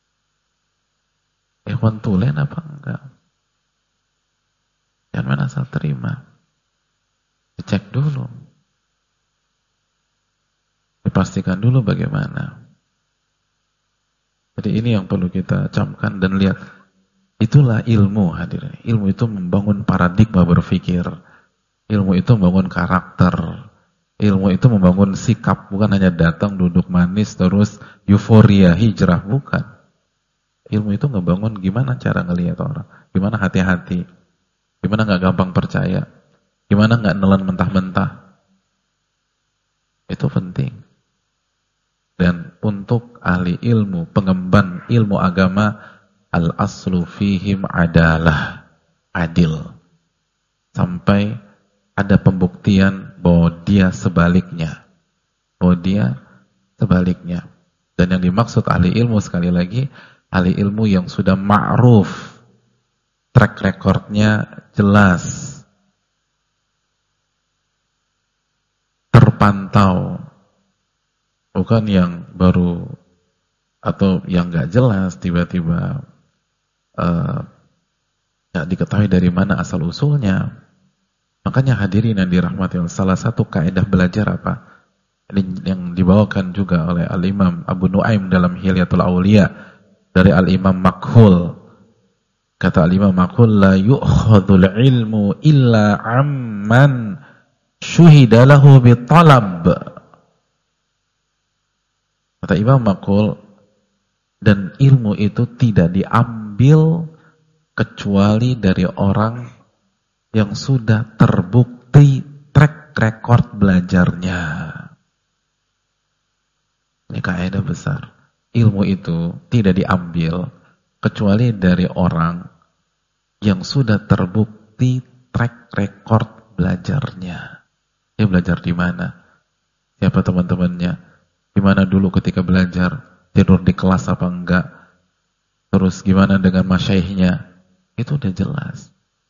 Ikhwan tulen apa enggak? Jangan main asal terima. Dicek dulu. Dipastikan dulu bagaimana. Jadi ini yang perlu kita camkan dan lihat. Itulah ilmu, hadirin. Ilmu itu membangun paradigma berpikir. Ilmu itu membangun karakter. Ilmu itu membangun sikap, bukan hanya datang, duduk manis, terus euforia, hijrah, bukan. Ilmu itu ngebangun gimana cara ngelihat orang, gimana hati-hati, gimana gak gampang percaya, gimana gak nelan mentah-mentah. Itu penting. Dan untuk ahli ilmu, pengemban ilmu agama, al-aslu fihim adalah adil. Sampai ada pembuktian bahwa dia sebaliknya. Dan yang dimaksud ahli ilmu, sekali lagi, ahli ilmu yang sudah ma'ruf, track recordnya jelas, terpantau, bukan yang baru atau yang gak jelas, tiba-tiba gak diketahui dari mana asal usulnya. Makanya hadirin yang dirahmati Allah, salah satu kaidah belajar apa? Ini yang dibawakan juga oleh Al-Imam Abu Nuaim dalam Hilyatul Auliya dari Al-Imam Makhul. Kata Al-Imam Makhul, la yu'khadul ilmu illa amman syuhida lahu bitalab. Kata Imam Makhul, dan ilmu itu tidak diambil kecuali dari orang yang sudah terbukti track record belajarnya. Ini kaidah besar. Ilmu itu tidak diambil kecuali dari orang yang sudah terbukti track record belajarnya. Dia belajar di mana? Siapa teman-temannya? Gimana dulu ketika belajar? Tidur di kelas apa enggak? Terus gimana dengan masyaikhnya? Itu udah jelas.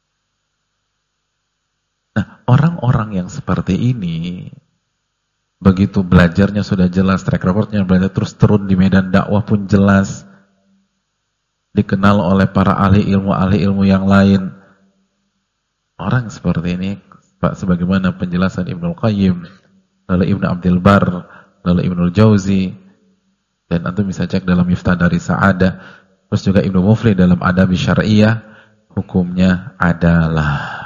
Nah, orang-orang yang seperti ini, begitu belajarnya sudah jelas, track recordnya belajar terus turun di medan dakwah pun jelas, dikenal oleh para ahli ilmu yang lain. Orang seperti ini, sebagaimana penjelasan Ibnul Qayyim, lalu Ibnu Abdul Bar, lalu Ibnul Jauzi, dan antum bisa cek dalam Miftah dari Sa'adah, terus juga Ibnu Muflih dalam Adab Syar'iyah, hukumnya adalah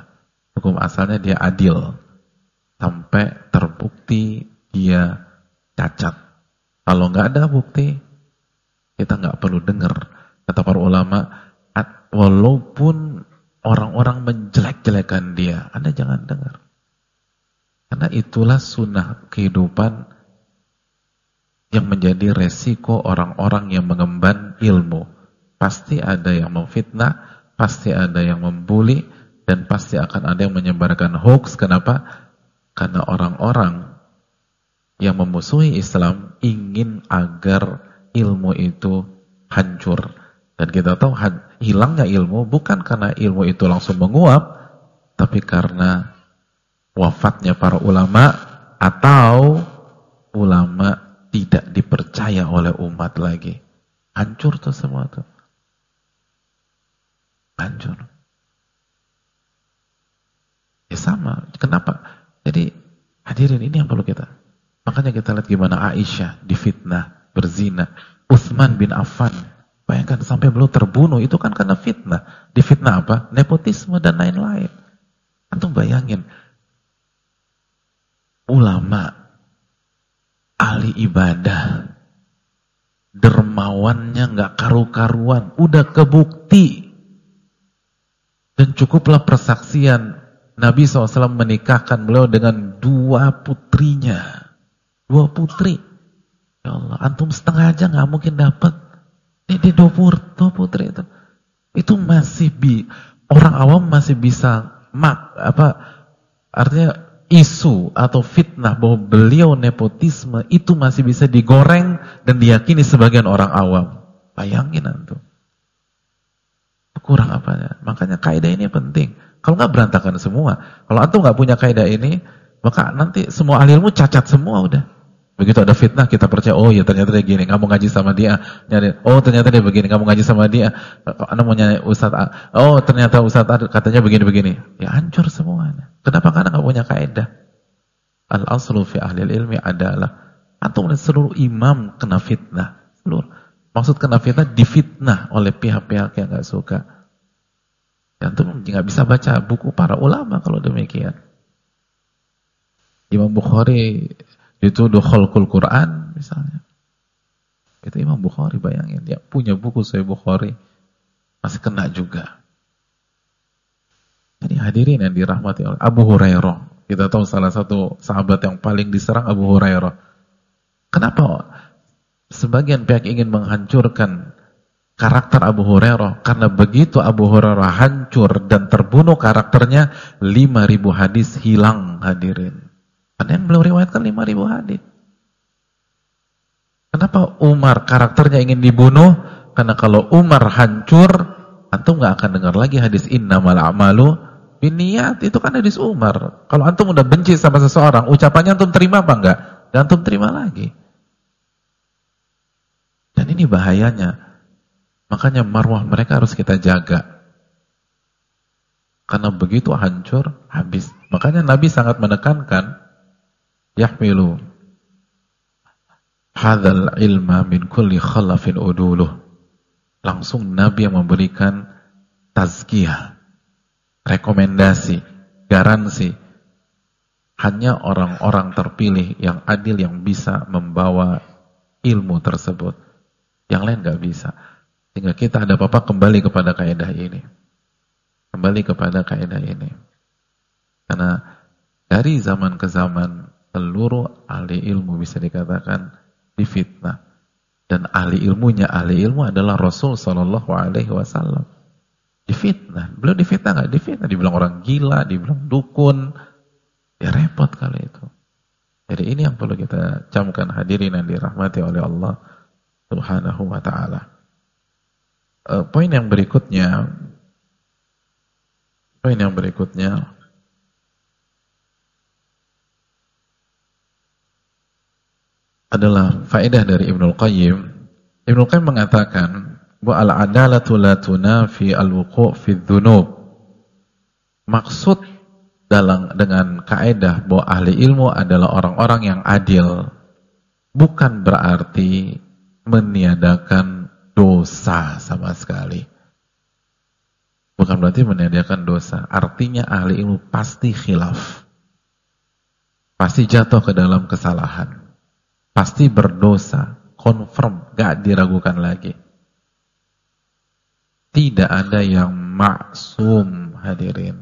hukum asalnya dia adil sampai terbukti dia cacat. Kalau nggak ada bukti, kita nggak perlu dengar. Kata para ulama, walaupun orang-orang menjelek-jelekan dia, Anda jangan dengar. Karena itulah sunnah kehidupan yang menjadi resiko orang-orang yang mengemban ilmu. Pasti ada yang memfitnah, pasti ada yang membuli, dan pasti akan ada yang menyebarkan hoax. Kenapa? Karena orang-orang yang memusuhi Islam ingin agar ilmu itu hancur. Dan kita tahu hilangnya ilmu bukan karena ilmu itu langsung menguap, tapi karena wafatnya para ulama atau ulama tidak dipercaya oleh umat lagi. Hancur tuh semua tuh. Hancur. Ya sama. Kenapa? Jadi hadirin, ini yang perlu kita. Makanya kita lihat gimana Aisyah difitnah, berzina. Utsman bin Affan, bayangkan sampai beliau terbunuh, itu kan karena fitnah. Difitnah apa? Nepotisme dan lain-lain. Antum bayangin, ulama, ahli ibadah, dermawannya nggak karu-karuan, udah kebukti. Dan cukuplah persaksian Nabi SAW menikahkan beliau dengan 2 putrinya. 2 putri. Ya Allah, antum setengah aja nggak mungkin dapat. Ini 2 putri itu. Itu masih orang awam masih bisa artinya isu atau fitnah bahwa beliau nepotisme itu masih bisa digoreng dan diyakini sebagian orang awam. Bayangin antum. Kurang apanya? Makanya kaidah ini penting. Kalau nggak berantakan semua. Kalau antum nggak punya kaidah ini, maka nanti semua ahli ilmu cacat semua udah. Begitu ada fitnah kita percaya, oh ya ternyata dia gini, kamu ngaji sama dia. Oh ternyata dia begini, kamu ngaji sama dia. Anda mau nyari Ustaz A, oh ternyata Ustaz A katanya begini-begini. Ya hancur semuanya. Kenapa? Karena nggak punya kaidah. Al-aslu fi ahli ilmi adalah antum seluruh imam kena fitnah. Seluruh. Maksud kena fitnah, difitnah oleh pihak-pihak yang nggak suka. Antum nggak bisa baca buku para ulama kalau demikian. Imam Bukhari dituduh khalqul Quran misalnya. Itu Imam Bukhari, bayangin, dia punya buku Sahih Bukhari masih kena juga. Jadi hadirin yang dirahmati oleh Abu Hurairah, kita tahu salah satu sahabat yang paling diserang Abu Hurairah. Kenapa sebagian pihak ingin menghancurkan karakter Abu Hurairah? Karena begitu Abu Hurairah hancur dan terbunuh karakternya, 5.000 hadis hilang, hadirin. Karena yang beliau riwayatkan 5.000 hadis. Kenapa Umar karakternya ingin dibunuh? Karena kalau Umar hancur, antum nggak akan dengar lagi hadis innamal a'malu binniyat. Itu kan hadis Umar. Kalau antum udah benci sama seseorang, ucapannya antum terima apa enggak? Dan antum terima lagi. Dan ini bahayanya. Makanya marwah mereka harus kita jaga. Karena begitu hancur, habis. Makanya Nabi sangat menekankan, yahmilu hadzal ilma min kulli khalafin uduluh. Langsung Nabi yang memberikan tazkiyah, rekomendasi, garansi. Hanya orang-orang terpilih yang adil yang bisa membawa ilmu tersebut. Yang lain gak bisa. Sehingga kita ada apa-apa kembali kepada kaidah ini. Kembali kepada kaidah ini. Karena dari zaman ke zaman seluruh ahli ilmu bisa dikatakan difitnah. Dan ahli ilmunya, ahli ilmu adalah Rasul Sallallahu Alaihi Wasallam. Difitnah. Beliau difitnah nggak? Difitnah. Dibilang orang gila, dibilang dukun. Ya repot kali itu. Jadi ini yang perlu kita camkan, hadirin yang dirahmati oleh Allah Subhanahu Wa Taala. Poin yang berikutnya adalah faedah dari Ibnul Qayyim. Ibnul Qayyim mengatakan bahwa al-adalatu la tunafi al-wuqu' fi dzunub. Maksud dengan kaidah bahwa ahli ilmu adalah orang-orang yang adil bukan berarti meniadakan dosa sama sekali. Bukan berarti meniadakan dosa. Artinya ahli ilmu pasti khilaf. Pasti jatuh ke dalam kesalahan. pasti berdosa, confirm, gak diragukan lagi. Tidak ada yang maksum, hadirin.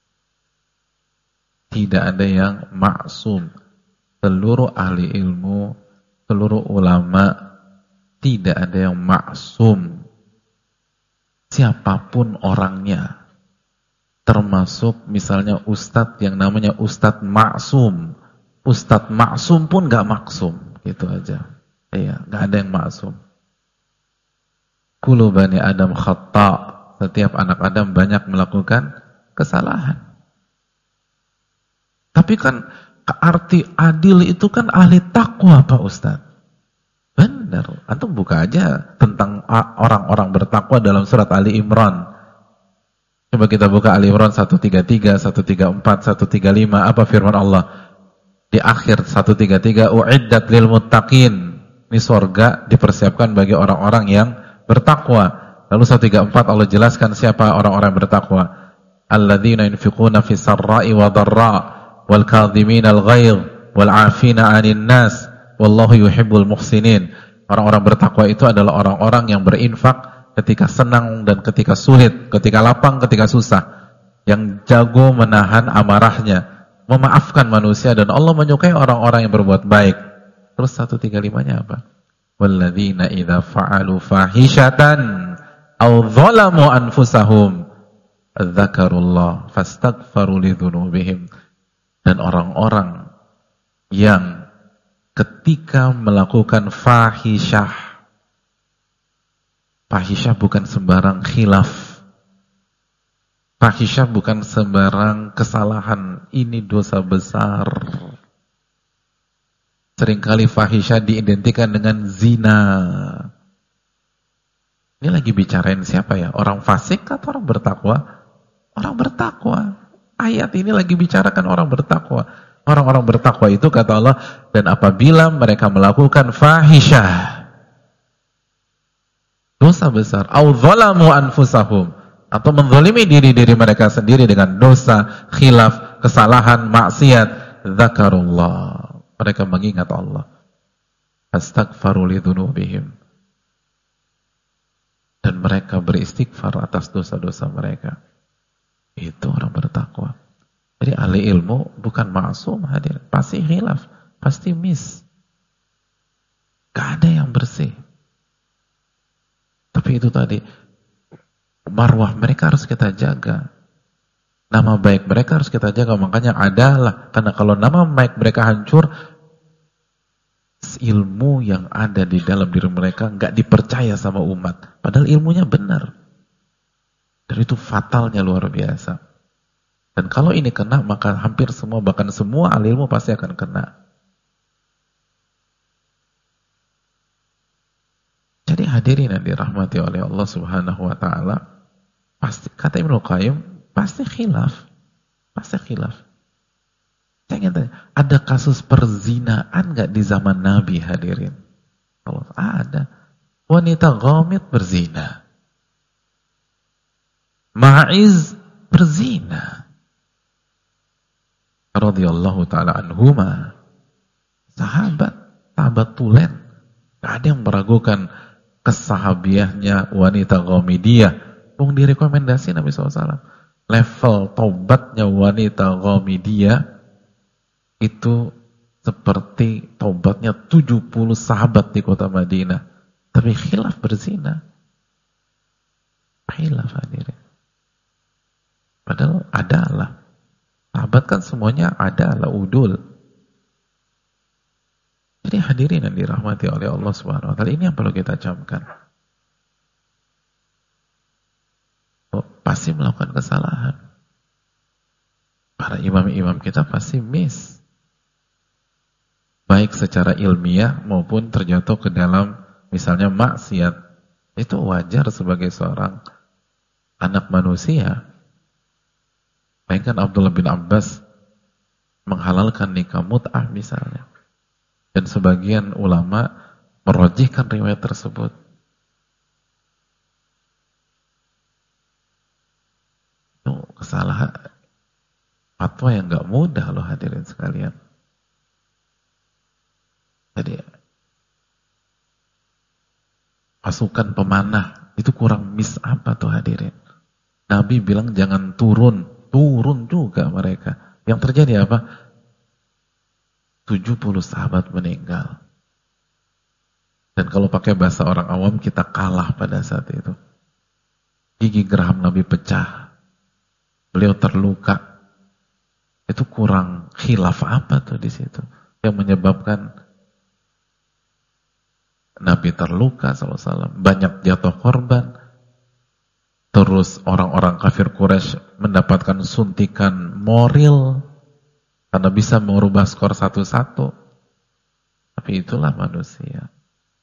Tidak ada yang maksum. Seluruh ahli ilmu, seluruh ulama, tidak ada yang maksum. Siapapun orangnya. Termasuk misalnya ustadz yang namanya ustadz maksum. Ustadz maksum pun gak maksum. Gitu aja. Iya, gak ada yang maksum. Kullu bani Adam khata'. Setiap anak Adam banyak melakukan kesalahan. Tapi kan arti adil itu kan ahli takwa, Pak Ustaz. Benar. Antum buka aja tentang orang-orang bertakwa dalam surat Ali Imran. Coba kita buka Ali Imran 133, 134, 135. Apa firman Allah? Di akhir 133, u'iddat lil muttaqin. Ini surga dipersiapkan bagi orang-orang yang bertakwa. Lalu 134 Allah jelaskan siapa orang-orang yang bertakwa. Alladzina yunfiquna fis sarra'i wa dharra wal kadhimina al-ghaidh wal 'afina 'anil nas wallahu yuhibbul muhsinin. Orang-orang bertakwa itu adalah orang-orang yang berinfak ketika senang dan ketika sulit, ketika lapang, ketika susah. Yang jago menahan amarahnya, memaafkan manusia, dan Allah menyukai orang-orang yang berbuat baik. Terus 135-nya apa? Walladzina idza fa'alu fahishatan aw dzalamu anfusahum adzakarullah fastaghfaru lidzunubihim. Dan orang-orang yang ketika melakukan fahisyah, fahisyah bukan sembarang khilaf, fahisyah bukan sembarang kesalahan, ini dosa besar. Seringkali fahisyah diidentikan dengan zina. Ini lagi bicarain siapa ya? Orang fasik atau orang bertakwa? Orang bertakwa. Ayat ini lagi bicarakan orang bertakwa. Orang-orang bertakwa itu kata Allah, dan apabila mereka melakukan fahisyah, dosa besar, au dzalamu anfusahum, atau menzalimi diri-diri mereka sendiri dengan dosa, khilaf, kesalahan, maksiat, dzakarullah. Mereka mengingat Allah. Astaghfaru lidzunubihim. Dan mereka beristighfar atas dosa-dosa mereka. Itu orang bertakwa. Jadi ahli ilmu bukan maksum, hadir. Pasti khilaf, pasti miss. Gak ada yang bersih. Tapi itu tadi, marwah mereka harus kita jaga. Nama baik mereka harus kita jaga. Makanya adalah, karena kalau nama baik mereka hancur, ilmu yang ada di dalam diri mereka nggak dipercaya sama umat. Padahal ilmunya benar. Dan itu fatalnya luar biasa. Dan kalau ini kena, maka hampir semua, bahkan semua ahli ilmu pasti akan kena. Jadi hadirin yang dirahmati oleh Allah Subhanahu wa taala, pasti kata Ibnu Qayyim, pasti khilaf. Pasti khilaf. Saya ingin tanya, ada kasus perzinaan nggak di zaman Nabi, hadirin? Allah, ada. Wanita ghamid berzina. Ma'iz berzina. Radhiyallahu ta'ala anhuma. Sahabat tulen. Gak ada yang meragukan kesahabiahnya wanita ghamidiyah. Bung direkomendasi Nabi SAW. Level tobatnya wanita ghamidiyah itu seperti tobatnya 70 sahabat di kota Madinah. Tapi khilaf berzina. Khilaf hadirin. Padahal adalah. Sahabat kan semuanya adalah udul. Jadi hadirin yang dirahmati oleh Allah Subhanahu wa taala, ini yang perlu kita camkan. Pasti melakukan kesalahan. Para imam-imam kita pasti miss. Baik secara ilmiah maupun terjatuh ke dalam misalnya maksiat. Itu wajar sebagai seorang anak manusia. Bayangkan Abdullah bin Abbas menghalalkan nikah mut'ah misalnya. Dan sebagian ulama merojihkan riwayat tersebut. Itu kesalahan, fatwa yang gak mudah loh hadirin sekalian. Jadi pasukan pemanah. Itu kurang miss apa tuh hadirin? Nabi bilang jangan turun. Turun juga mereka. Yang terjadi apa? 70 sahabat meninggal. Dan kalau pakai bahasa orang awam, kita kalah pada saat itu. Gigi geraham Nabi pecah. Beliau terluka. Itu kurang khilaf apa tuh di situ? Yang menyebabkan Nabi terluka SAW. Banyak jatuh korban. Terus orang-orang kafir Quraisy mendapatkan suntikan moral karena bisa merubah skor 1-1. Tapi itulah manusia.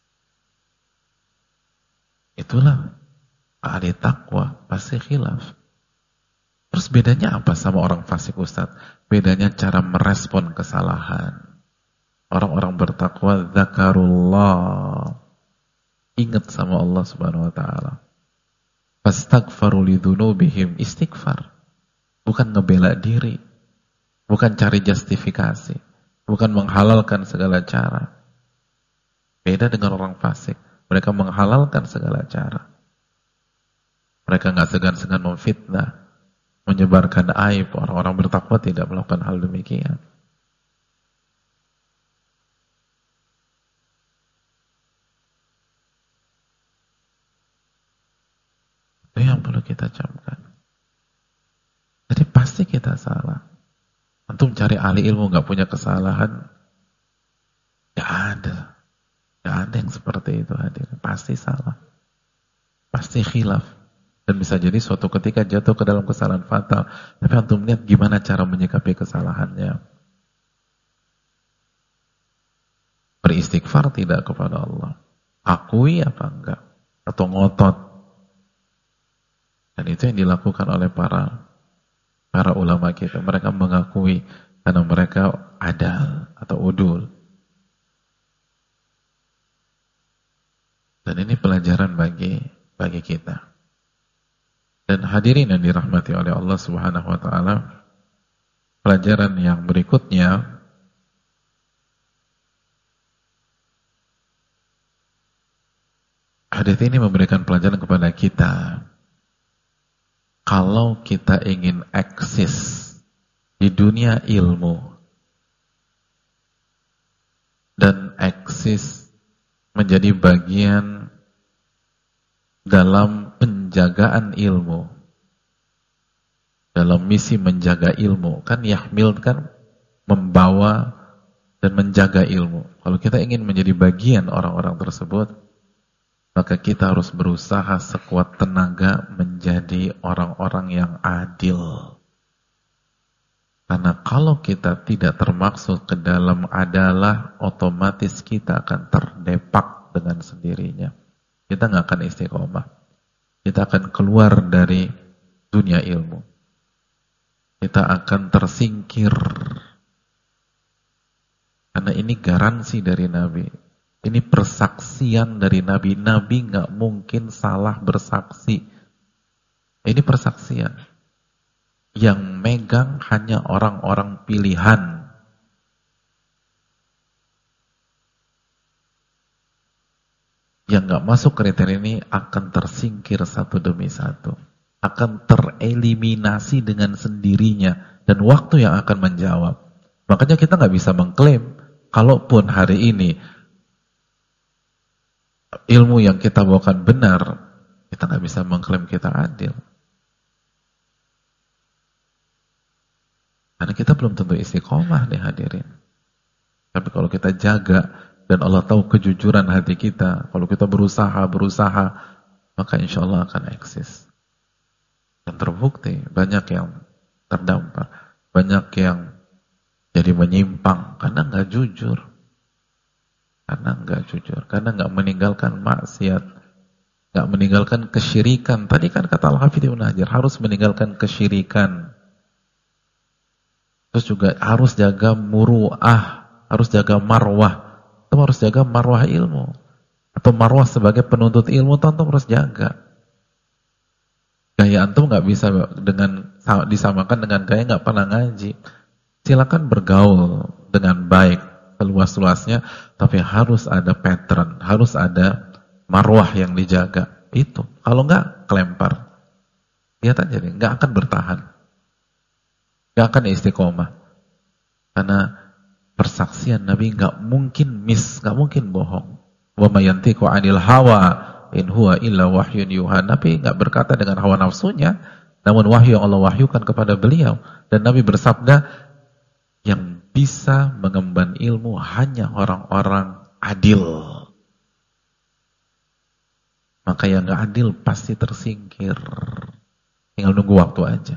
Itulah ahli takwa, pasti khilaf. Terus bedanya apa sama orang fasik, Ustaz? Bedanya cara merespon kesalahan. Orang-orang bertakwa, zakarullah, ingat sama Allah Subhanahu wa taala. Fastaghfaru lidzunubihim, istighfar. Bukan ngebela diri, bukan cari justifikasi, bukan menghalalkan segala cara. Beda dengan orang fasik, mereka menghalalkan segala cara. Mereka nggak segan-segan memfitnah, menyebarkan aib. Orang-orang bertakwa tidak melakukan hal demikian. Itu yang perlu kita camkan. Jadi pasti kita salah. Antum cari ahli ilmu nggak punya kesalahan, nggak ada yang seperti itu hadir. Pasti salah, pasti khilaf, dan bisa jadi suatu ketika jatuh ke dalam kesalahan fatal. Tapi antum lihat gimana cara menyikapi kesalahannya. Beristighfar tidak kepada Allah, akui apa enggak, atau ngotot. Dan itu yang dilakukan oleh para ulama kita. Mereka mengakui karena mereka adal atau udul. Dan ini pelajaran bagi kita. Dan hadirin yang dirahmati oleh Allah Subhanahu wa taala, pelajaran yang berikutnya hadits ini memberikan pelajaran kepada kita. Kalau kita ingin eksis di dunia ilmu dan eksis menjadi bagian dalam penjagaan ilmu, dalam misi menjaga ilmu, kan yahmil kan membawa dan menjaga ilmu. Kalau kita ingin menjadi bagian orang-orang tersebut, maka kita harus berusaha sekuat tenaga menjadi orang-orang yang adil. Karena kalau kita tidak termaksud ke dalam adalah, otomatis kita akan terdepak dengan sendirinya. Kita nggak akan istiqomah. Kita akan keluar dari dunia ilmu. Kita akan tersingkir. Karena ini garansi dari Nabi. Ini persaksian dari Nabi. Nabi nggak mungkin salah bersaksi. Ini persaksian. Yang megang hanya orang-orang pilihan. Yang nggak masuk kriteria ini akan tersingkir satu demi satu. Akan tereliminasi dengan sendirinya. Dan waktu yang akan menjawab. Makanya kita nggak bisa mengklaim. Kalaupun hari ini ilmu yang kita bawakan benar, kita nggak bisa mengklaim kita adil. Karena kita belum tentu istiqomah nih hadirin. Tapi kalau kita jaga dan Allah tahu kejujuran hati kita, kalau kita berusaha, maka insya Allah akan eksis. Dan terbukti banyak yang terdampak, banyak yang jadi menyimpang karena nggak jujur. Karena nggak meninggalkan maksiat, nggak meninggalkan kesyirikan. Tadi kan kata Al-Hafidz Ibnu Hajar harus meninggalkan kesyirikan. Terus juga harus jaga muru'ah, harus jaga marwah. Itu harus jaga marwah ilmu. Atau marwah sebagai penuntut ilmu, antum harus jaga. Gaya antum nggak bisa disamakan dengan gaya nggak pernah ngaji. Silakan bergaul dengan baik, seluas-luasnya, tapi harus ada pattern, harus ada marwah yang dijaga. Itu. Kalau enggak, kelempar. Lihat aja nih, enggak akan bertahan. Enggak akan istiqomah. Karena persaksian Nabi enggak mungkin miss, enggak mungkin bohong. Wa may yantiqu 'anil hawa in huwa illa wahyun yuha. Nabi enggak berkata dengan hawa nafsunya, namun wahyu yang Allah wahyukan kepada beliau. Dan Nabi bersabda, yang bisa mengemban ilmu hanya orang-orang adil. Maka yang gak adil pasti tersingkir. Tinggal nunggu waktu aja.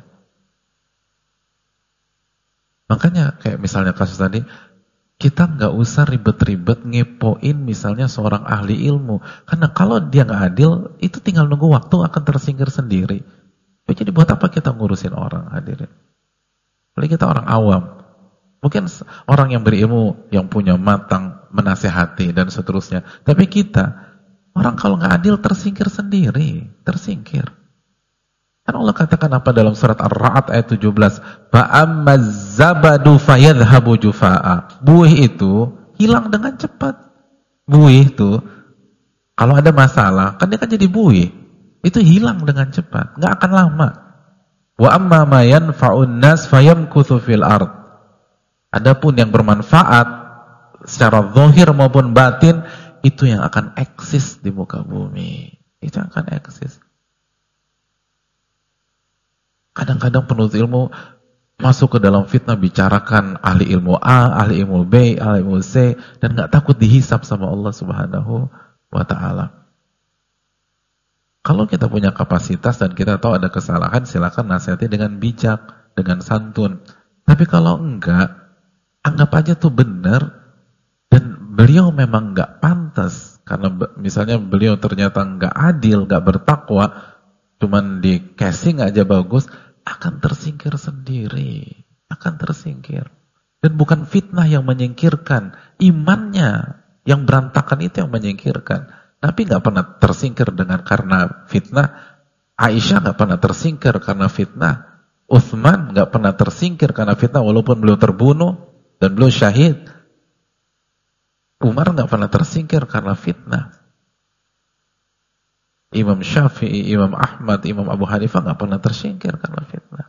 Makanya kayak misalnya kasus tadi, kita gak usah ribet-ribet ngepoin misalnya seorang ahli ilmu. Karena kalau dia gak adil, itu tinggal nunggu waktu akan tersingkir sendiri. Jadi buat apa kita ngurusin orang, hadirin? Apalagi kita orang awam. Mungkin orang yang berilmu, yang punya matang, menasehati dan seterusnya. Tapi kita, orang kalau nggak adil tersingkir sendiri, tersingkir. Kan Allah katakan apa dalam surat Ar-Ra'd ayat 17? Fa'ammaz-zabadu fayadhhabu jufa'a. Buih itu hilang dengan cepat. Buih itu, kalau ada masalah, kan dia kan jadi buih. Itu hilang dengan cepat, nggak akan lama. Wa amma ma yanfa'un nas fayamkuthu fil ard. Adapun yang bermanfaat secara zahir maupun batin, itu yang akan eksis di muka bumi. Itu yang akan eksis. Kadang-kadang penuntut ilmu masuk ke dalam fitnah, bicarakan ahli ilmu A, ahli ilmu B, ahli ilmu C, dan nggak takut dihisab sama Allah Subhanahu wa ta'ala. Kalau kita punya kapasitas dan kita tahu ada kesalahan, silakan nasihati dengan bijak, dengan santun. Tapi kalau enggak, anggap aja tuh benar, dan beliau memang nggak pantas karena misalnya beliau ternyata nggak adil, nggak bertakwa, cuman di casing aja bagus, akan tersingkir sendiri, akan tersingkir. Dan bukan fitnah yang menyingkirkan, imannya yang berantakan itu yang menyingkirkan. Nabi nggak pernah tersingkir karena fitnah, Aisyah nggak pernah tersingkir karena fitnah, Utsman nggak pernah tersingkir karena fitnah walaupun beliau terbunuh dan beliau syahid. Umar nggak pernah tersingkir karena fitnah. Imam Syafi'i, Imam Ahmad, Imam Abu Hanifah nggak pernah tersingkir karena fitnah.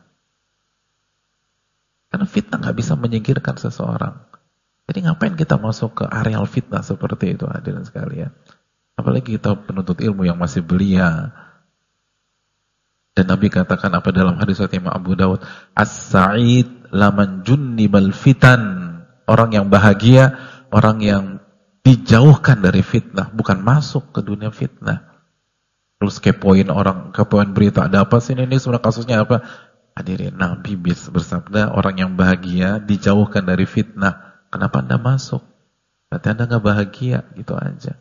Karena fitnah nggak bisa menyingkirkan seseorang. Jadi ngapain kita masuk ke areal fitnah seperti itu, hadirin sekalian? Apalagi kita penuntut ilmu yang masih belia. Dan Nabi katakan apa dalam hadis Imam Abu Dawud, as-sa'id laman junnibal fitan. Orang yang bahagia, orang yang dijauhkan dari fitnah, bukan masuk ke dunia fitnah. Terus kepoin orang, kepoin berita, ada apa sih ini sebenarnya kasusnya apa? Hadirin, Nabi bersabda, orang yang bahagia dijauhkan dari fitnah. Kenapa Anda masuk? Berarti Anda gak bahagia, gitu aja.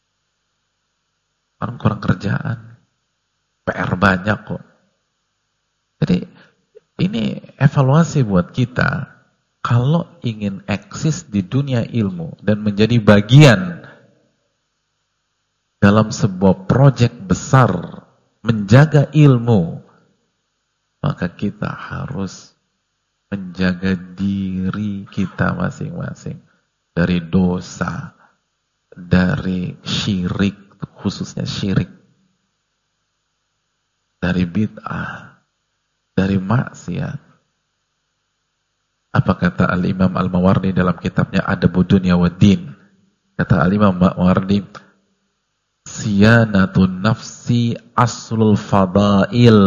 Orang kurang kerjaan, PR banyak kok. Jadi ini evaluasi buat kita. Kalau ingin eksis di dunia ilmu dan menjadi bagian dalam sebuah proyek besar menjaga ilmu, maka kita harus menjaga diri kita masing-masing dari dosa, dari syirik, khususnya syirik, dari bid'ah, dari maksiat. Apa kata Al-Imam Al-Mawardi dalam kitabnya Adabud Dunya wad Din? Kata Al-Imam Al-Mawardi, siyanatun nafsi aslul fadail.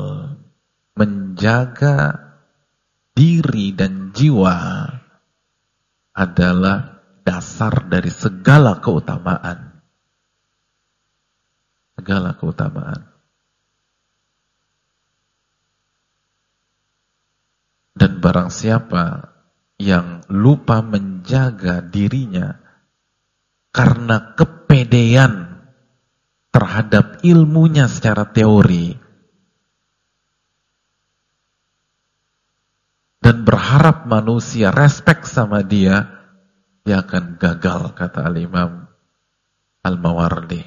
Menjaga diri dan jiwa adalah dasar dari segala keutamaan. Segala keutamaan. Dan barang siapa yang lupa menjaga dirinya karena kepedean terhadap ilmunya secara teori dan berharap manusia respect sama dia, dia akan gagal, kata Al-Imam Al-Mawardi.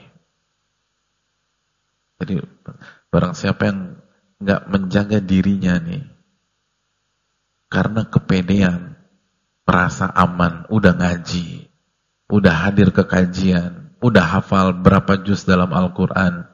Jadi barang siapa yang nggak menjaga dirinya nih karena kepedean, merasa aman, udah ngaji, udah hadir ke kajian, udah hafal berapa juz dalam Al-Quran,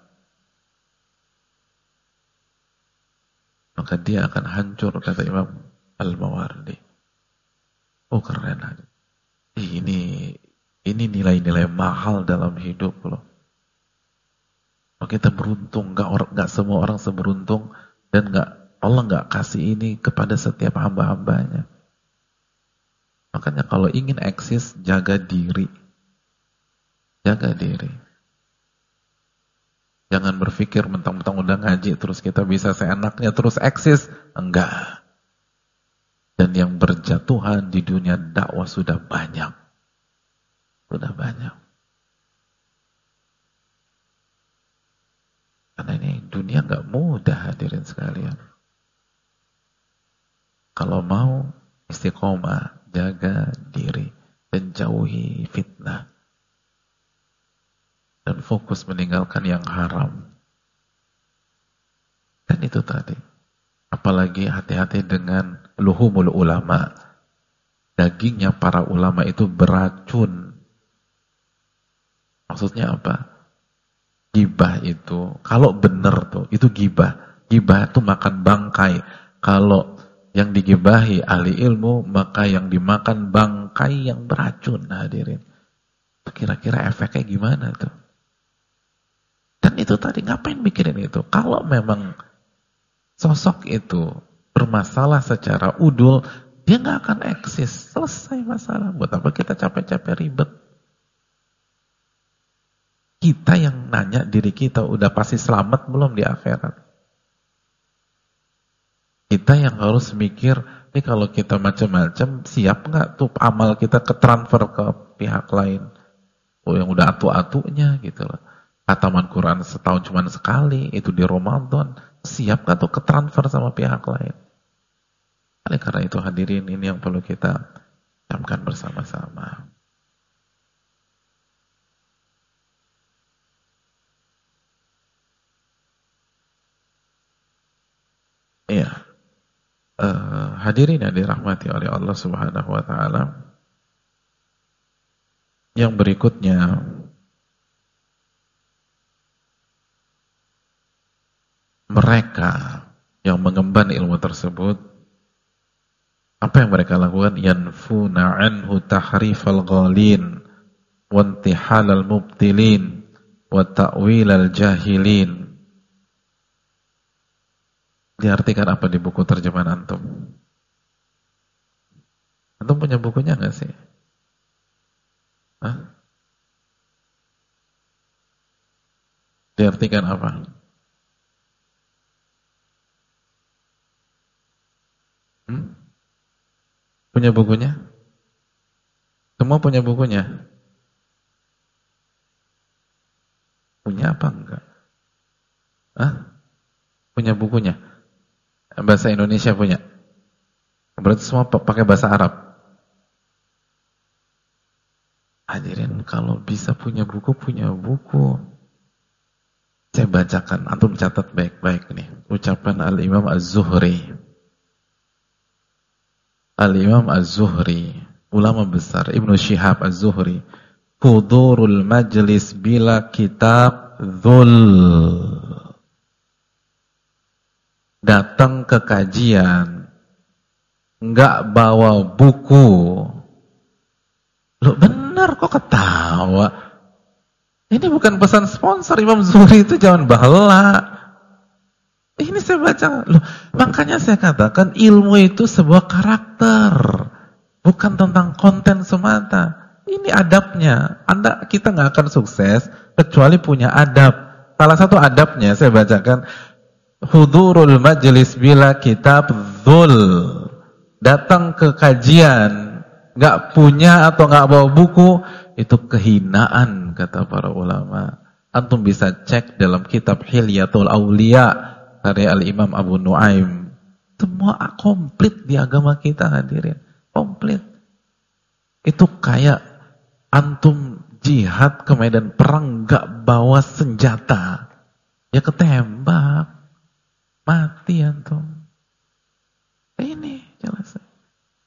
maka dia akan hancur, kata Imam Al-Mawardi. Oh keren. Ini nilai-nilai mahal dalam hidup loh. Maka kita beruntung, nggak semua orang seberuntung, dan Allah nggak kasih ini kepada setiap hamba-hambanya. Makanya kalau ingin eksis, jaga diri. Jaga diri. Jangan berpikir mentang-mentang udah ngaji terus kita bisa seenaknya terus eksis. Enggak. Dan yang berjatuhan di dunia dakwah sudah banyak. Sudah banyak. Karena ini dunia nggak mudah, hadirin sekalian. Kalau mau istiqomah, jaga diri dan jauhi fitnah. Dan fokus meninggalkan yang haram. Dan itu tadi. Apalagi hati-hati dengan luhumul ulama. Dagingnya para ulama itu beracun. Maksudnya apa? Gibah itu, kalau benar tuh, itu gibah. Gibah itu makan bangkai. Kalau yang digibahi ahli ilmu, maka yang dimakan bangkai yang beracun, hadirin. Kira-kira efeknya gimana tuh? Dan itu tadi, ngapain mikirin itu? Kalau memang sosok itu bermasalah secara udul, dia nggak akan eksis. Selesai masalah. Buat apa kita capek-capek ribet? Kita yang nanya diri kita, udah pasti selamat belum di akhirat? Kita yang harus mikir, ini kalau kita macam-macam, siap nggak tuh amal kita ketransfer ke pihak lain? Oh yang udah atu-atunya gitu loh. Khataman Quran setahun cuma sekali, itu di Ramadan, siap nggak tuh ketransfer sama pihak lain? Oleh karena itu hadirin, ini yang perlu kita camkan bersama-sama. Iya. Hadirin yang dirahmati oleh Allah Subhanahu wa taala. Yang berikutnya, mereka yang mengemban ilmu tersebut, apa yang mereka lakukan? Yanfuna anhu tahrifal ghalin wa intihalal mubtilin wa ta'wilal jahilin. Diartikan apa di buku terjemahan antum? Antum punya bukunya nggak sih? Hah? Diartikan apa? Punya bukunya? Semua punya bukunya? Punya apa enggak? Hah? Punya bukunya? Bahasa Indonesia punya? Berarti semua pakai bahasa Arab? Hadirin, kalau bisa punya buku, punya buku. Saya bacakan, antum catat baik-baik nih. Ucapan Al-Imam Az-Zuhri. Al-Imam Az-Zuhri, ulama besar, Ibnu Syihab Az-Zuhri. Hudurul majlis bila kitab dhul. Datang ke kajian, enggak bawa buku. Loh benar kok ketawa? Ini bukan pesan sponsor, Imam Zuhri itu jangan bahala. Ini saya baca, loh, makanya saya katakan ilmu itu sebuah karakter, bukan tentang konten semata. Ini adabnya. Kita nggak akan sukses kecuali punya adab. Salah satu adabnya saya bacakan, hudurul majlis bila kitab dhul. Datang ke kajian nggak punya atau nggak bawa buku, itu kehinaan kata para ulama. Antum bisa cek dalam kitab Hilyatul Auliya karya Al-Imam Abu Nuaim. Semua komplit di agama kita, hadirin. Komplit. Itu kayak antum jihad ke medan perang gak bawa senjata, ya ketembak, mati antum. Ini jelas.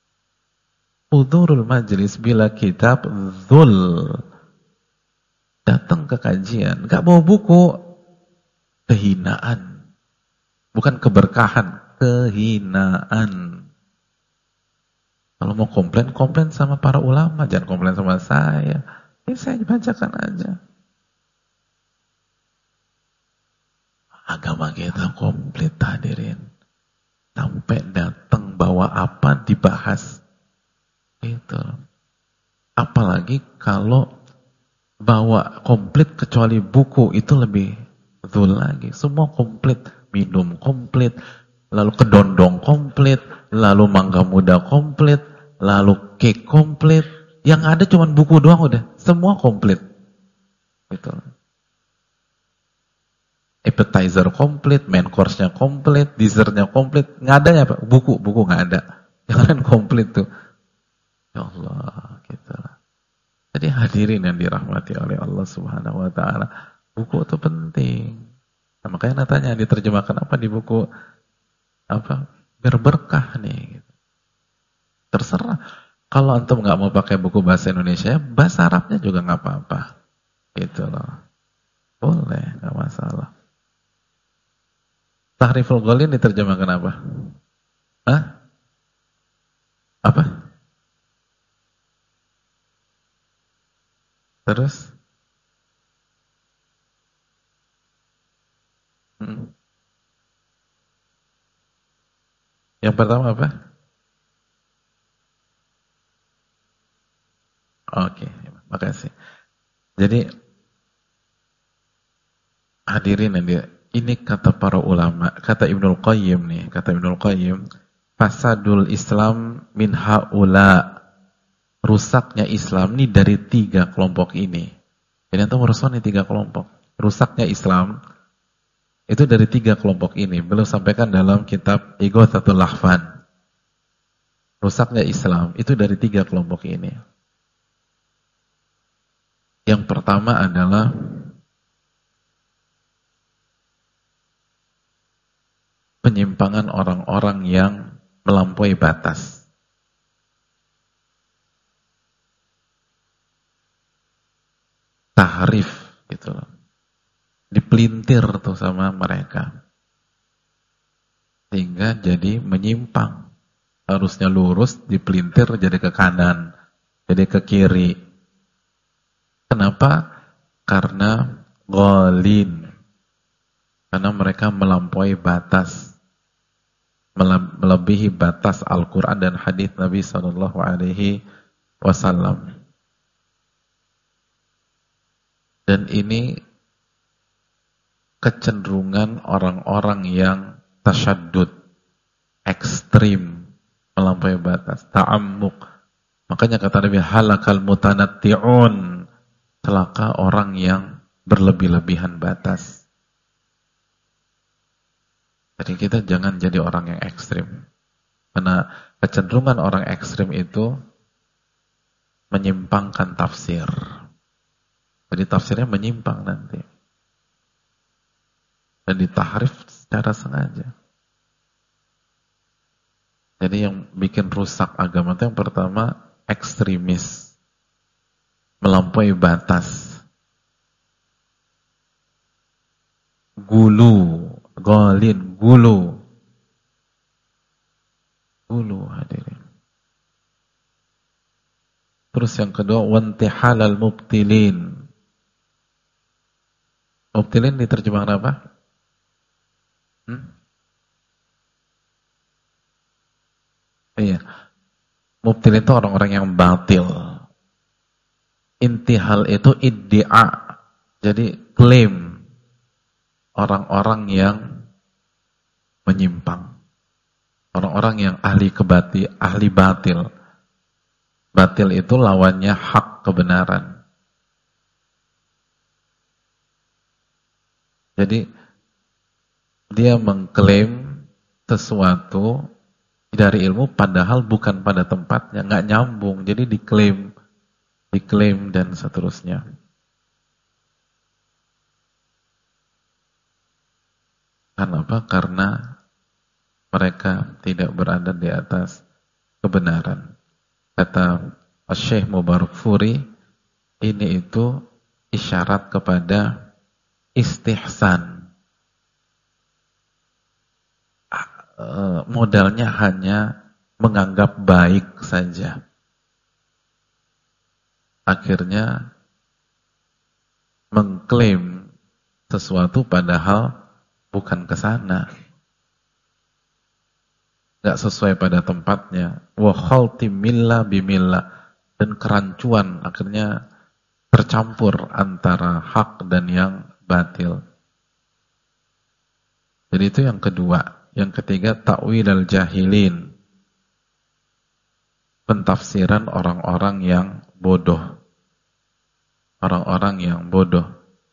Hudurul majlis bila kitab dhul. datang ke kajian, nggak bawa buku, kehinaan. Bukan keberkahan, kehinaan. Kalau mau komplain, komplain sama para ulama, jangan komplain sama saya. Ini saya bacakan aja. Agama kita komplit, hadirin. Sampai datang bawa apa dibahas. Itu. Apalagi kalau bawa komplit kecuali buku, itu lebih zul lagi. Semua komplit, minum komplit, lalu kedondong komplit, lalu mangga muda komplit, lalu cake komplit. Yang ada cuma buku doang udah, semua komplit. Gitu. Appetizer komplit, main course-nya komplit, dessert-nya komplit. Nggak ada ya Pak? Buku nggak ada. Jangan komplit tuh. Ya Allah, gitu. Jadi hadirin yang dirahmati oleh Allah Subhanahu wa taala, buku itu penting. Nah, makanya tanya diterjemahkan apa di buku apa? Biar berkah nih. Gitu. Terserah. Kalau antum nggak mau pakai buku bahasa Indonesia, bahasa Arabnya juga nggak apa-apa. Gitu loh. Boleh, nggak masalah. Tahriful Ghalin diterjemahkan apa? Hah? Apa? Terus? Yang pertama apa? Oke, makasih. Jadi hadirin ini kata para ulama, kata Ibnul Qayyim nih, kata Ibnul Qayyim, fasadul Islam min haula, rusaknya Islam nih dari 3 kelompok ini. Jadi antum merusak nih 3 kelompok. Rusaknya Islam itu dari 3 kelompok ini. Beliau sampaikan dalam kitab Ighathatul Lahfan. Rusaknya Islam itu dari 3 kelompok ini. Yang pertama adalah penyimpangan orang-orang yang melampaui batas. Tahrif gitu loh. Dipelintir tuh sama mereka. Sehingga jadi menyimpang. Harusnya lurus, dipelintir jadi ke kanan, jadi ke kiri. Kenapa? Karena ghalin. Karena mereka melampaui batas. Melebihi batas Al-Quran dan hadis Nabi SAW. Dan ini kecenderungan orang-orang yang tasyaddud, ekstrim, melampaui batas, ta'ammuk. Makanya kata Nabi, halakal mutanatti'un, celaka orang yang berlebih-lebihan batas. Jadi kita jangan jadi orang yang ekstrim. Karena kecenderungan orang ekstrim itu menyimpangkan tafsir. Jadi tafsirnya menyimpang nanti. Dan ditahrif secara sengaja. Jadi yang bikin rusak agama itu yang pertama ekstremis. Melampaui batas. Gulu. Ghalin, gulu hadirin. Terus yang kedua, wantihalal mubtilin. Mubtilin diterjemahkan apa? Iya. Mubtilin itu orang-orang yang batil. Intihal itu iddia. Jadi klaim. Orang-orang yang menyimpang. Orang-orang yang ahli batil. Batil itu lawannya hak, kebenaran. Jadi dia mengklaim sesuatu dari ilmu padahal bukan pada tempatnya, nggak nyambung. Jadi diklaim dan seterusnya. Kenapa? Karena mereka tidak berada di atas kebenaran. Kata Syekh Mubarakfuri, ini itu isyarat kepada istihsan. Modalnya hanya menganggap baik saja. Akhirnya mengklaim sesuatu padahal bukan ke sana. Gak sesuai pada tempatnya. Wa khalti milla bimilla, dan kerancuan akhirnya tercampur antara hak dan yang batil. Jadi itu yang kedua. Yang ketiga, ta'wil al-jahilin, pentafsiran orang-orang yang bodoh. Orang-orang yang bodoh.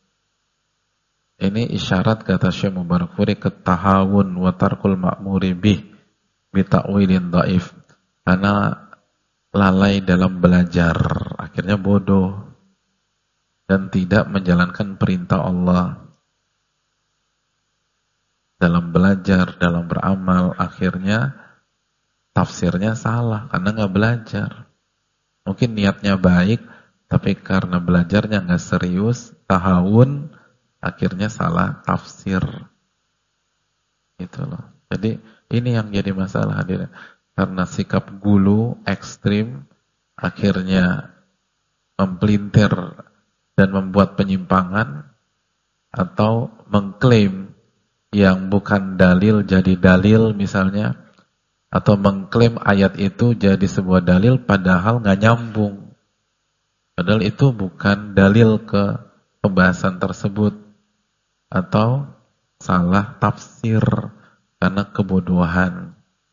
Ini isyarat, kata Syekh Mubarakfuri, ketahawun wa tarkul ma'muri bih bita'wilin dhaif. Karena lalai dalam belajar, akhirnya bodoh dan tidak menjalankan perintah Allah. Dalam belajar, dalam beramal, akhirnya tafsirnya salah karena nggak belajar. Mungkin niatnya baik, tapi karena belajarnya nggak serius, tahawun, akhirnya salah tafsir. Gitu loh. Jadi ini yang jadi masalah, hadirin. Karena sikap gulu ekstrim, akhirnya mempelintir dan membuat penyimpangan, atau mengklaim yang bukan dalil jadi dalil misalnya, atau mengklaim ayat itu jadi sebuah dalil padahal nggak nyambung, padahal itu bukan dalil ke pembahasan tersebut, atau salah tafsir karena kebodohan.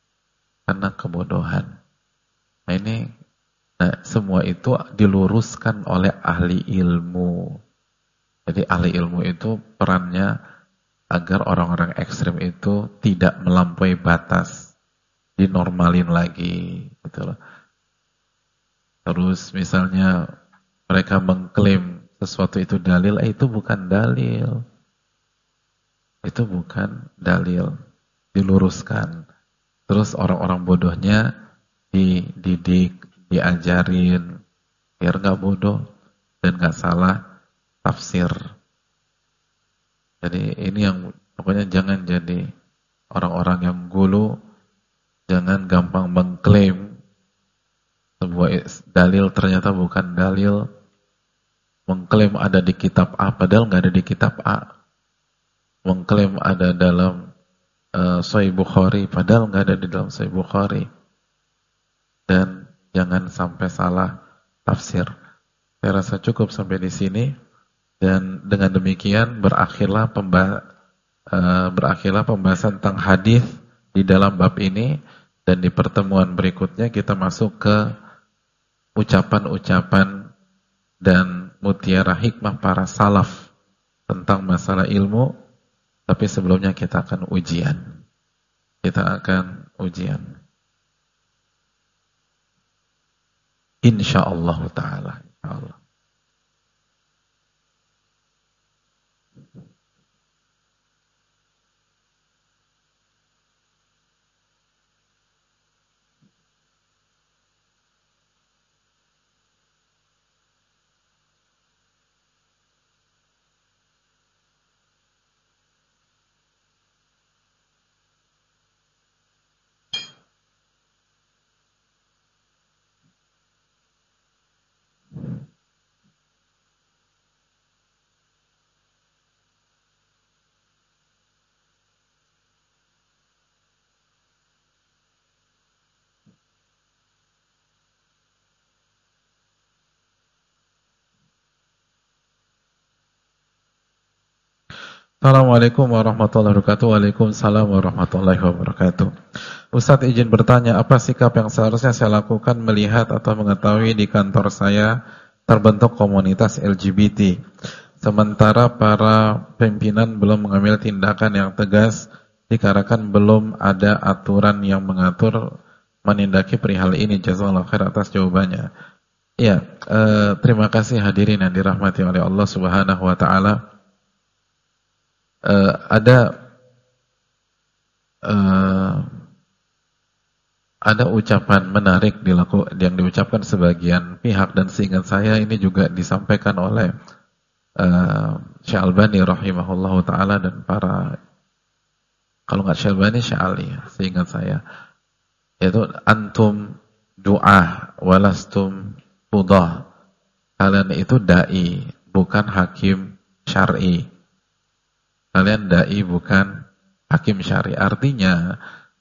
Nah ini, semua itu diluruskan oleh ahli ilmu. Jadi ahli ilmu itu perannya agar orang-orang ekstrem itu tidak melampaui batas, dinormalin lagi, gitu loh. Terus misalnya mereka mengklaim sesuatu itu dalil, itu bukan dalil. Itu bukan dalil, diluruskan. Terus orang-orang bodohnya dididik, diajarin biar nggak bodoh dan nggak salah tafsir. Jadi ini yang pokoknya jangan jadi orang-orang yang gulu, jangan gampang mengklaim sebuah dalil ternyata bukan dalil, mengklaim ada di kitab A padahal nggak ada di kitab A, mengklaim ada dalam Sahih Bukhari padahal nggak ada di dalam Sahih Bukhari, dan jangan sampai salah tafsir. Saya rasa cukup sampai di sini. Dan dengan demikian berakhirlah pembahasan tentang hadis di dalam bab ini, dan di pertemuan berikutnya kita masuk ke ucapan-ucapan dan mutiara hikmah para salaf tentang masalah ilmu. Tapi sebelumnya kita akan ujian. Insyaallah ta'ala. Insyaallah. Assalamualaikum warahmatullahi wabarakatuh. Waalaikumsalam warahmatullahi wabarakatuh. Ustadz izin bertanya, apa sikap yang seharusnya saya lakukan melihat atau mengetahui di kantor saya terbentuk komunitas LGBT, sementara para pimpinan belum mengambil tindakan yang tegas dikarenakan belum ada aturan yang mengatur menindaki perihal ini. Jazakallahu khair atas jawabannya. Ya, terima kasih hadirin yang dirahmati oleh Allah Subhanahu wa taala. Ada ucapan menarik yang diucapkan sebagian pihak, dan seingat saya ini juga disampaikan oleh Syekh Albani rahimahullahu ta'ala dan para, kalau nggak Syekh Albani, Syekh Ali, seingat saya, yaitu antum du'ah walastum qudah. Kalian itu da'i, bukan hakim syar'i. Kalian da'i, bukan hakim syar'i. Artinya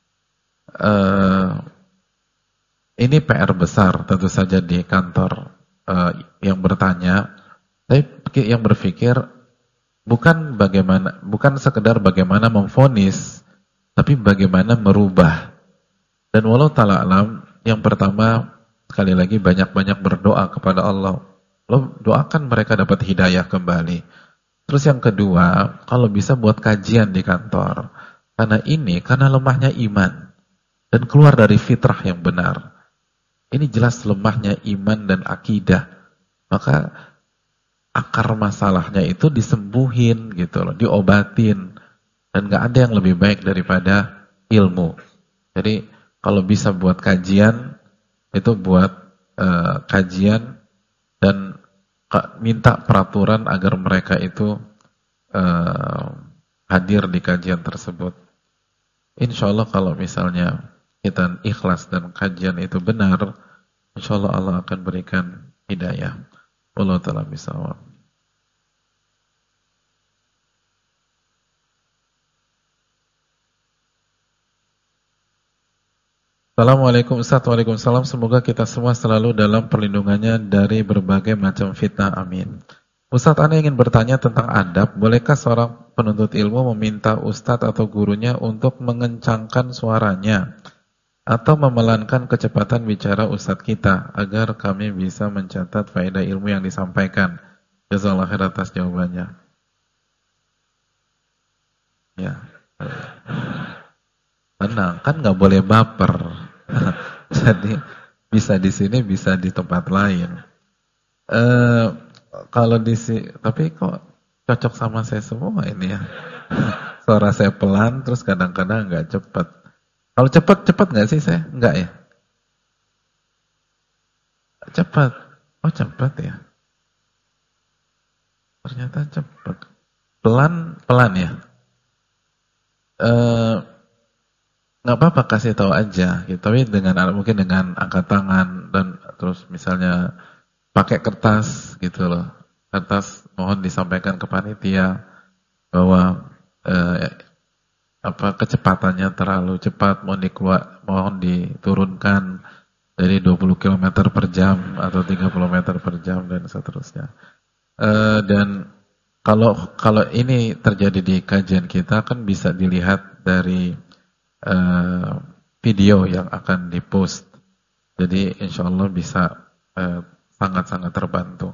ini PR besar tentu saja di kantor yang bertanya, tapi yang berpikir bukan sekedar bagaimana memvonis, tapi bagaimana merubah. Dan walau ta'ala alam, yang pertama sekali lagi banyak-banyak berdoa kepada Allah. Lo doakan mereka dapat hidayah kembali. Terus yang kedua, kalau bisa buat kajian di kantor. Karena lemahnya iman dan keluar dari fitrah yang benar. Ini jelas lemahnya iman dan akidah. Maka akar masalahnya itu disembuhin gitu loh, diobatin. Dan gak ada yang lebih baik daripada ilmu. Jadi kalau bisa buat kajian, itu buat kajian dan minta peraturan agar mereka itu hadir di kajian tersebut. Insya Allah kalau misalnya kita ikhlas dan kajian itu benar, insya Allah Allah akan berikan hidayah. Allah Ta'ala bisawab. Assalamualaikum Ustaz. Waalaikumsalam. Semoga kita semua selalu dalam perlindungannya dari berbagai macam fitnah. Amin. Ustaz, Anda ingin bertanya tentang adab. Bolehkah seorang penuntut ilmu meminta Ustaz atau gurunya untuk mengencangkan suaranya atau memelankan kecepatan bicara Ustaz kita agar kami bisa mencatat faedah ilmu yang disampaikan? Jazakallahu khair atas jawabannya. Ya. Tenang, kan nggak boleh baper. Jadi bisa di sini, bisa di tempat lain. Kalau di sini, tapi kok cocok sama saya semua ini ya. Suara saya pelan, terus kadang-kadang nggak cepat. Kalau cepat nggak sih saya? Nggak ya. Cepat, oh cepat ya. Ternyata cepat. Pelan ya. Nggak apa-apa, kasih tahu aja gitu. Tapi mungkin dengan angkat tangan dan terus misalnya pakai kertas gitu loh. Kertas mohon disampaikan ke panitia bahwa kecepatannya terlalu cepat, mohon diturunkan dari 20 km per jam atau 30 km per jam dan seterusnya. Dan kalau ini terjadi di kajian kita kan bisa dilihat dari video yang akan dipost. Jadi insya Allah bisa sangat-sangat terbantu.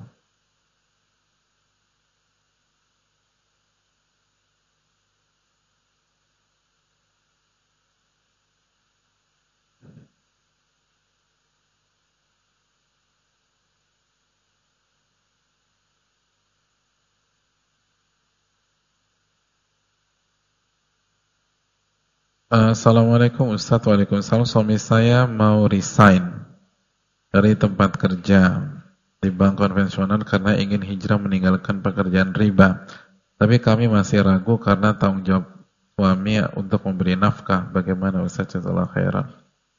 Assalamualaikum Ustaz. Waalaikumsalam. Suami saya mau resign dari tempat kerja di bank konvensional karena ingin hijrah meninggalkan pekerjaan riba. Tapi kami masih ragu karena tanggung jawab suami untuk memberi nafkah. Bagaimana Ustaz? Jazakallahu khairan.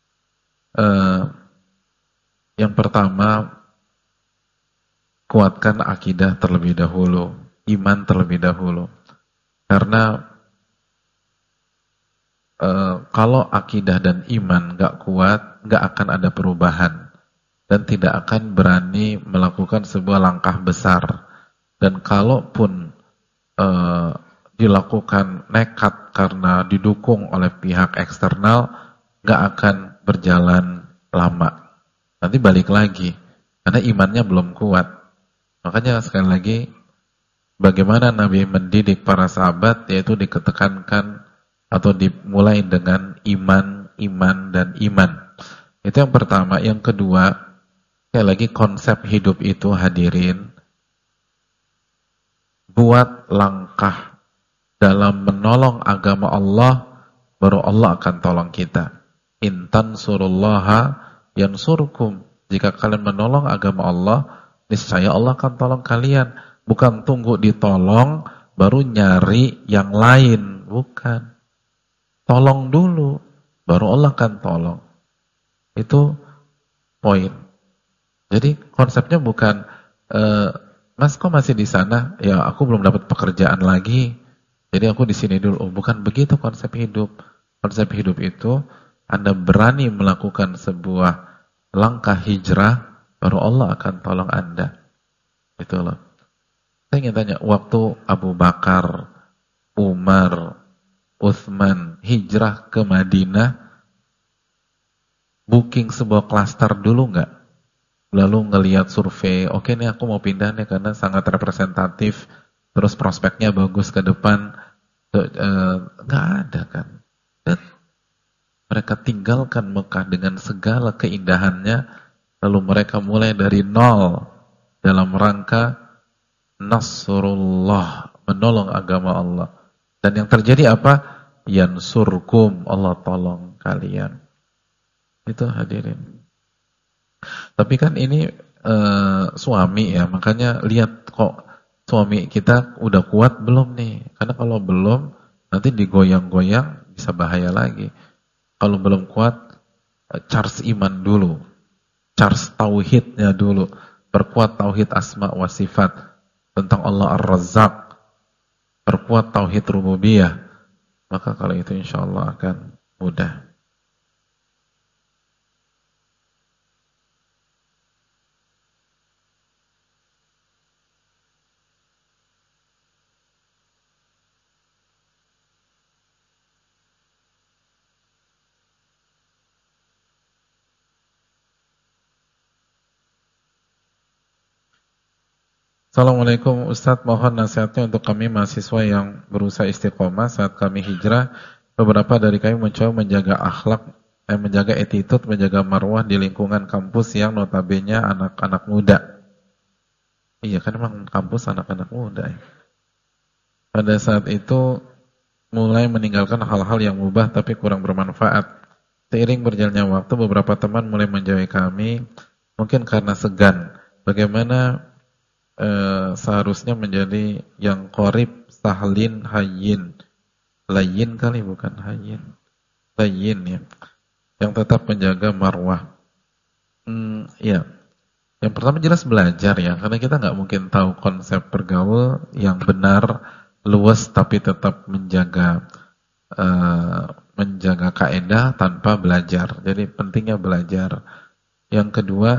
Yang pertama, kuatkan akidah terlebih dahulu, iman terlebih dahulu. Karena kalau akidah dan iman gak kuat, gak akan ada perubahan dan tidak akan berani melakukan sebuah langkah besar. Dan kalaupun dilakukan nekat karena didukung oleh pihak eksternal, gak akan berjalan lama. Nanti balik lagi karena imannya belum kuat. Makanya sekali lagi, bagaimana Nabi mendidik para sahabat, yaitu diketekankan atau dimulai dengan iman, dan iman. Itu yang pertama. Yang kedua, sekali lagi konsep hidup itu hadirin, buat langkah dalam menolong agama Allah, baru Allah akan tolong kita. Intan surullaha yansurkum. Jika kalian menolong agama Allah, niscaya Allah akan tolong kalian. bukan tunggu ditolong baru nyari yang lain, bukan. Tolong dulu, baru Allah akan tolong. Itu poin. Jadi konsepnya bukan Mas kok masih di sana? Ya aku belum dapat pekerjaan lagi, jadi aku di sini dulu. Oh, bukan begitu konsep hidup. Konsep hidup itu Anda berani melakukan sebuah langkah hijrah, baru Allah akan tolong Anda. Itu loh. Saya ingin tanya, waktu Abu Bakar, Umar, Uthman hijrah ke Madinah, booking sebuah klaster dulu nggak? Lalu ngelihat survei, oke nih aku mau pindah nih karena sangat representatif, terus prospeknya bagus ke depan, nggak ada kan? Dan mereka tinggalkan Mekah dengan segala keindahannya, lalu mereka mulai dari nol dalam rangka Nasrullah, menolong agama Allah. Dan yang terjadi apa? Yansurkum, Allah tolong kalian. Itu hadirin. Tapi kan ini suami ya, makanya lihat kok suami kita udah kuat belum nih? Karena kalau belum, nanti digoyang-goyang bisa bahaya lagi. Kalau belum kuat, charge iman dulu, charge tauhidnya dulu, perkuat tauhid asma wa sifat tentang Allah Ar-Razzaq, perkuat tauhid rububiyah. Maka kalau itu insya Allah akan mudah. Assalamualaikum Ustadz, mohon nasihatnya untuk kami mahasiswa yang berusaha istiqomah saat kami hijrah. Beberapa dari kami mencoba menjaga akhlak, menjaga attitude, menjaga marwah di lingkungan kampus yang notabene anak-anak muda. Iya kan memang kampus anak-anak muda ya. Pada saat itu mulai meninggalkan hal-hal yang mubah tapi kurang bermanfaat. Seiring berjalannya waktu, beberapa teman mulai menjauhi kami, mungkin karena segan. Bagaimana seharusnya menjadi yang qorib, sahlin, hayyin. Layyin kali bukan hayyin. Layyin ya. Yang tetap menjaga marwah. Ya. Yang pertama jelas belajar ya, karena kita nggak mungkin tahu konsep bergaul yang benar, luas tapi tetap menjaga kaidah tanpa belajar. Jadi pentingnya belajar. Yang kedua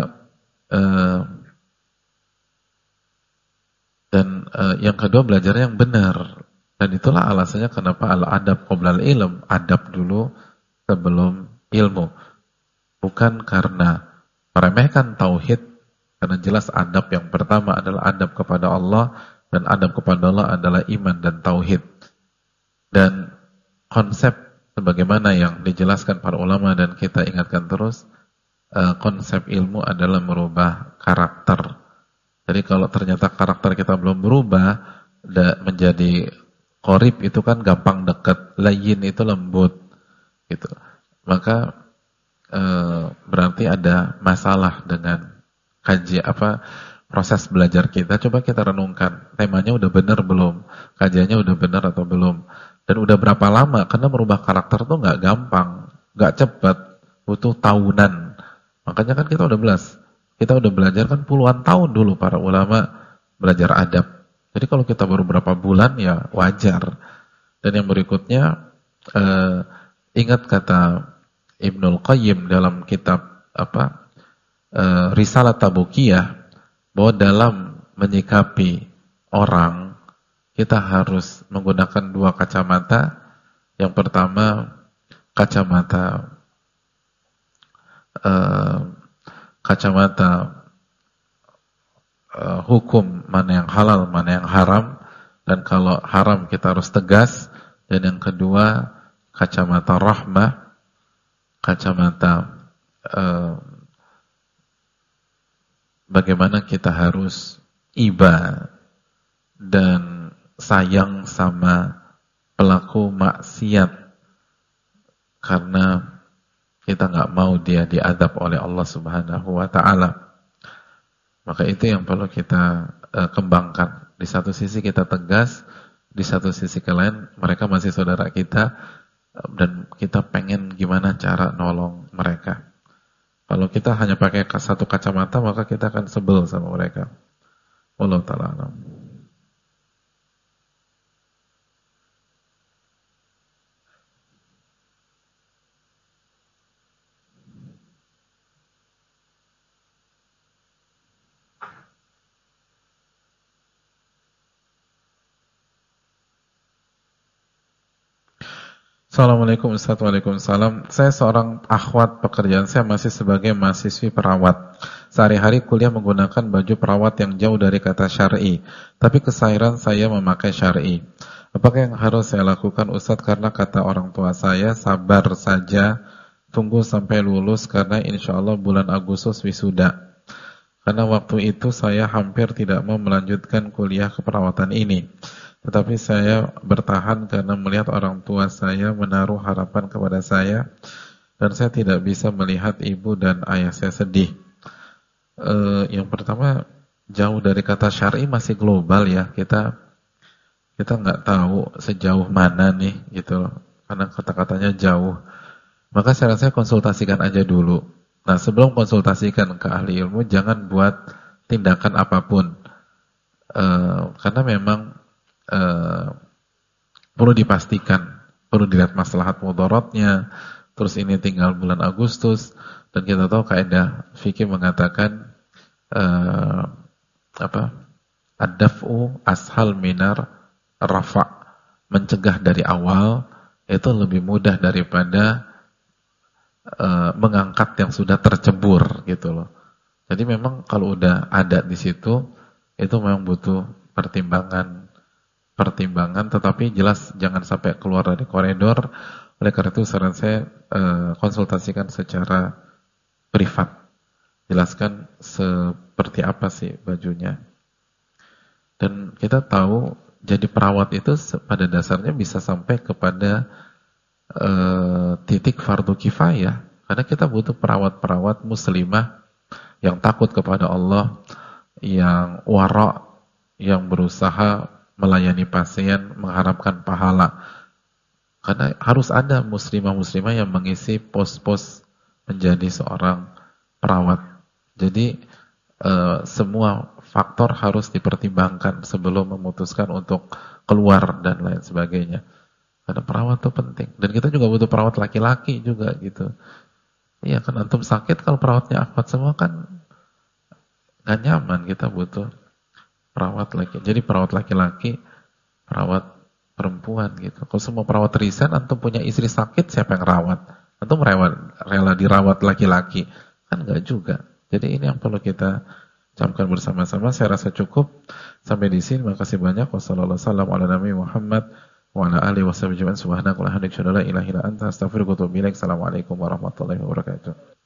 yang kedua belajar yang benar. Dan itulah alasannya kenapa al-adab qoblal ilm, adab dulu sebelum ilmu. Bukan karena meremehkan tauhid, karena jelas adab yang pertama adalah adab kepada Allah, dan adab kepada Allah adalah iman dan tauhid. Dan konsep sebagaimana yang dijelaskan para ulama dan kita ingatkan terus, konsep ilmu adalah merubah karakter. Jadi kalau ternyata karakter kita belum berubah menjadi qorib, itu kan gampang dekat, layyin itu lembut gitu. Maka berarti ada masalah dengan proses belajar kita. Coba kita renungkan, temanya udah benar belum? Kajiannya udah benar atau belum? Dan udah berapa lama? Karena merubah karakter tuh nggak gampang, nggak cepat, butuh tahunan. Makanya kan kita udah belajar kan puluhan tahun dulu para ulama belajar adab. Jadi kalau kita baru berapa bulan ya wajar. Dan yang berikutnya, ingat kata Ibnul Qayyim dalam kitab Risalah Tabukiyah, bahwa dalam menyikapi orang kita harus menggunakan dua kacamata. Yang pertama kacamata hukum, mana yang halal, mana yang haram, dan kalau haram kita harus tegas. Dan yang kedua kacamata rahmah, kacamata bagaimana kita harus iba dan sayang sama pelaku maksiat, karena kita nggak mau dia diadab oleh Allah Subhanahu wa ta'ala. Maka itu yang perlu kita kembangkan. Di satu sisi kita tegas, di satu sisi lain mereka masih saudara kita, dan kita pengen gimana cara nolong mereka. Kalau kita hanya pakai satu kacamata, maka kita akan sebel sama mereka. Wallahu ta'ala a'lam. Assalamualaikum Ustaz. Waalaikumsalam. Saya seorang akhwat, pekerjaan saya masih sebagai mahasiswi perawat. Sehari-hari kuliah menggunakan baju perawat yang jauh dari kata syar'i, tapi kesairan saya memakai syar'i. Apakah yang harus saya lakukan Ustaz? Karena kata orang tua saya, sabar saja, tunggu sampai lulus karena insya Allah bulan Agustus wisuda. Karena waktu itu saya hampir tidak mau melanjutkan kuliah keperawatan ini. Tetapi saya bertahan karena melihat orang tua saya menaruh harapan kepada saya, dan saya tidak bisa melihat ibu dan ayah saya sedih. Yang pertama, jauh dari kata syar'i masih global ya. Kita nggak tahu sejauh mana nih gitu, karena kata-katanya jauh. Maka saya rasa konsultasikan aja dulu. Nah, sebelum konsultasikan ke ahli ilmu, jangan buat tindakan apapun, karena memang perlu dipastikan, perlu dilihat maslahat mudaratnya. Terus ini tinggal bulan Agustus, dan kita tahu kaidah fikih mengatakan ad-daf'u ashal minar rafa', mencegah dari awal itu lebih mudah daripada mengangkat yang sudah tercebur gitu loh. Jadi memang kalau udah ada di situ, itu memang butuh pertimbangan, tetapi jelas jangan sampai keluar dari koridor. Oleh karena itu saran saya, konsultasikan secara privat, jelaskan seperti apa sih bajunya. Dan kita tahu jadi perawat itu pada dasarnya bisa sampai kepada titik fardu kifayah, karena kita butuh perawat-perawat muslimah yang takut kepada Allah, yang wara', yang berusaha melayani pasien, mengharapkan pahala. Karena harus ada muslimah-muslimah yang mengisi pos-pos menjadi seorang perawat. Jadi semua faktor harus dipertimbangkan sebelum memutuskan untuk keluar dan lain sebagainya. Karena perawat itu penting. Dan kita juga butuh perawat laki-laki juga gitu. Iya kan, antum sakit kalau perawatnya akhwat semua kan gak nyaman. Kita butuh perawat laki. Jadi perawat laki-laki, perawat perempuan gitu. Kalau semua perawat resign, antum punya istri sakit, siapa yang rawat? Antum rela dirawat laki-laki? Kan enggak juga. Jadi ini yang perlu kita camkan bersama-sama. Saya rasa cukup sampai di sini. Makasih banyak. Wassalamualaikum warahmatullahi wabarakatuh.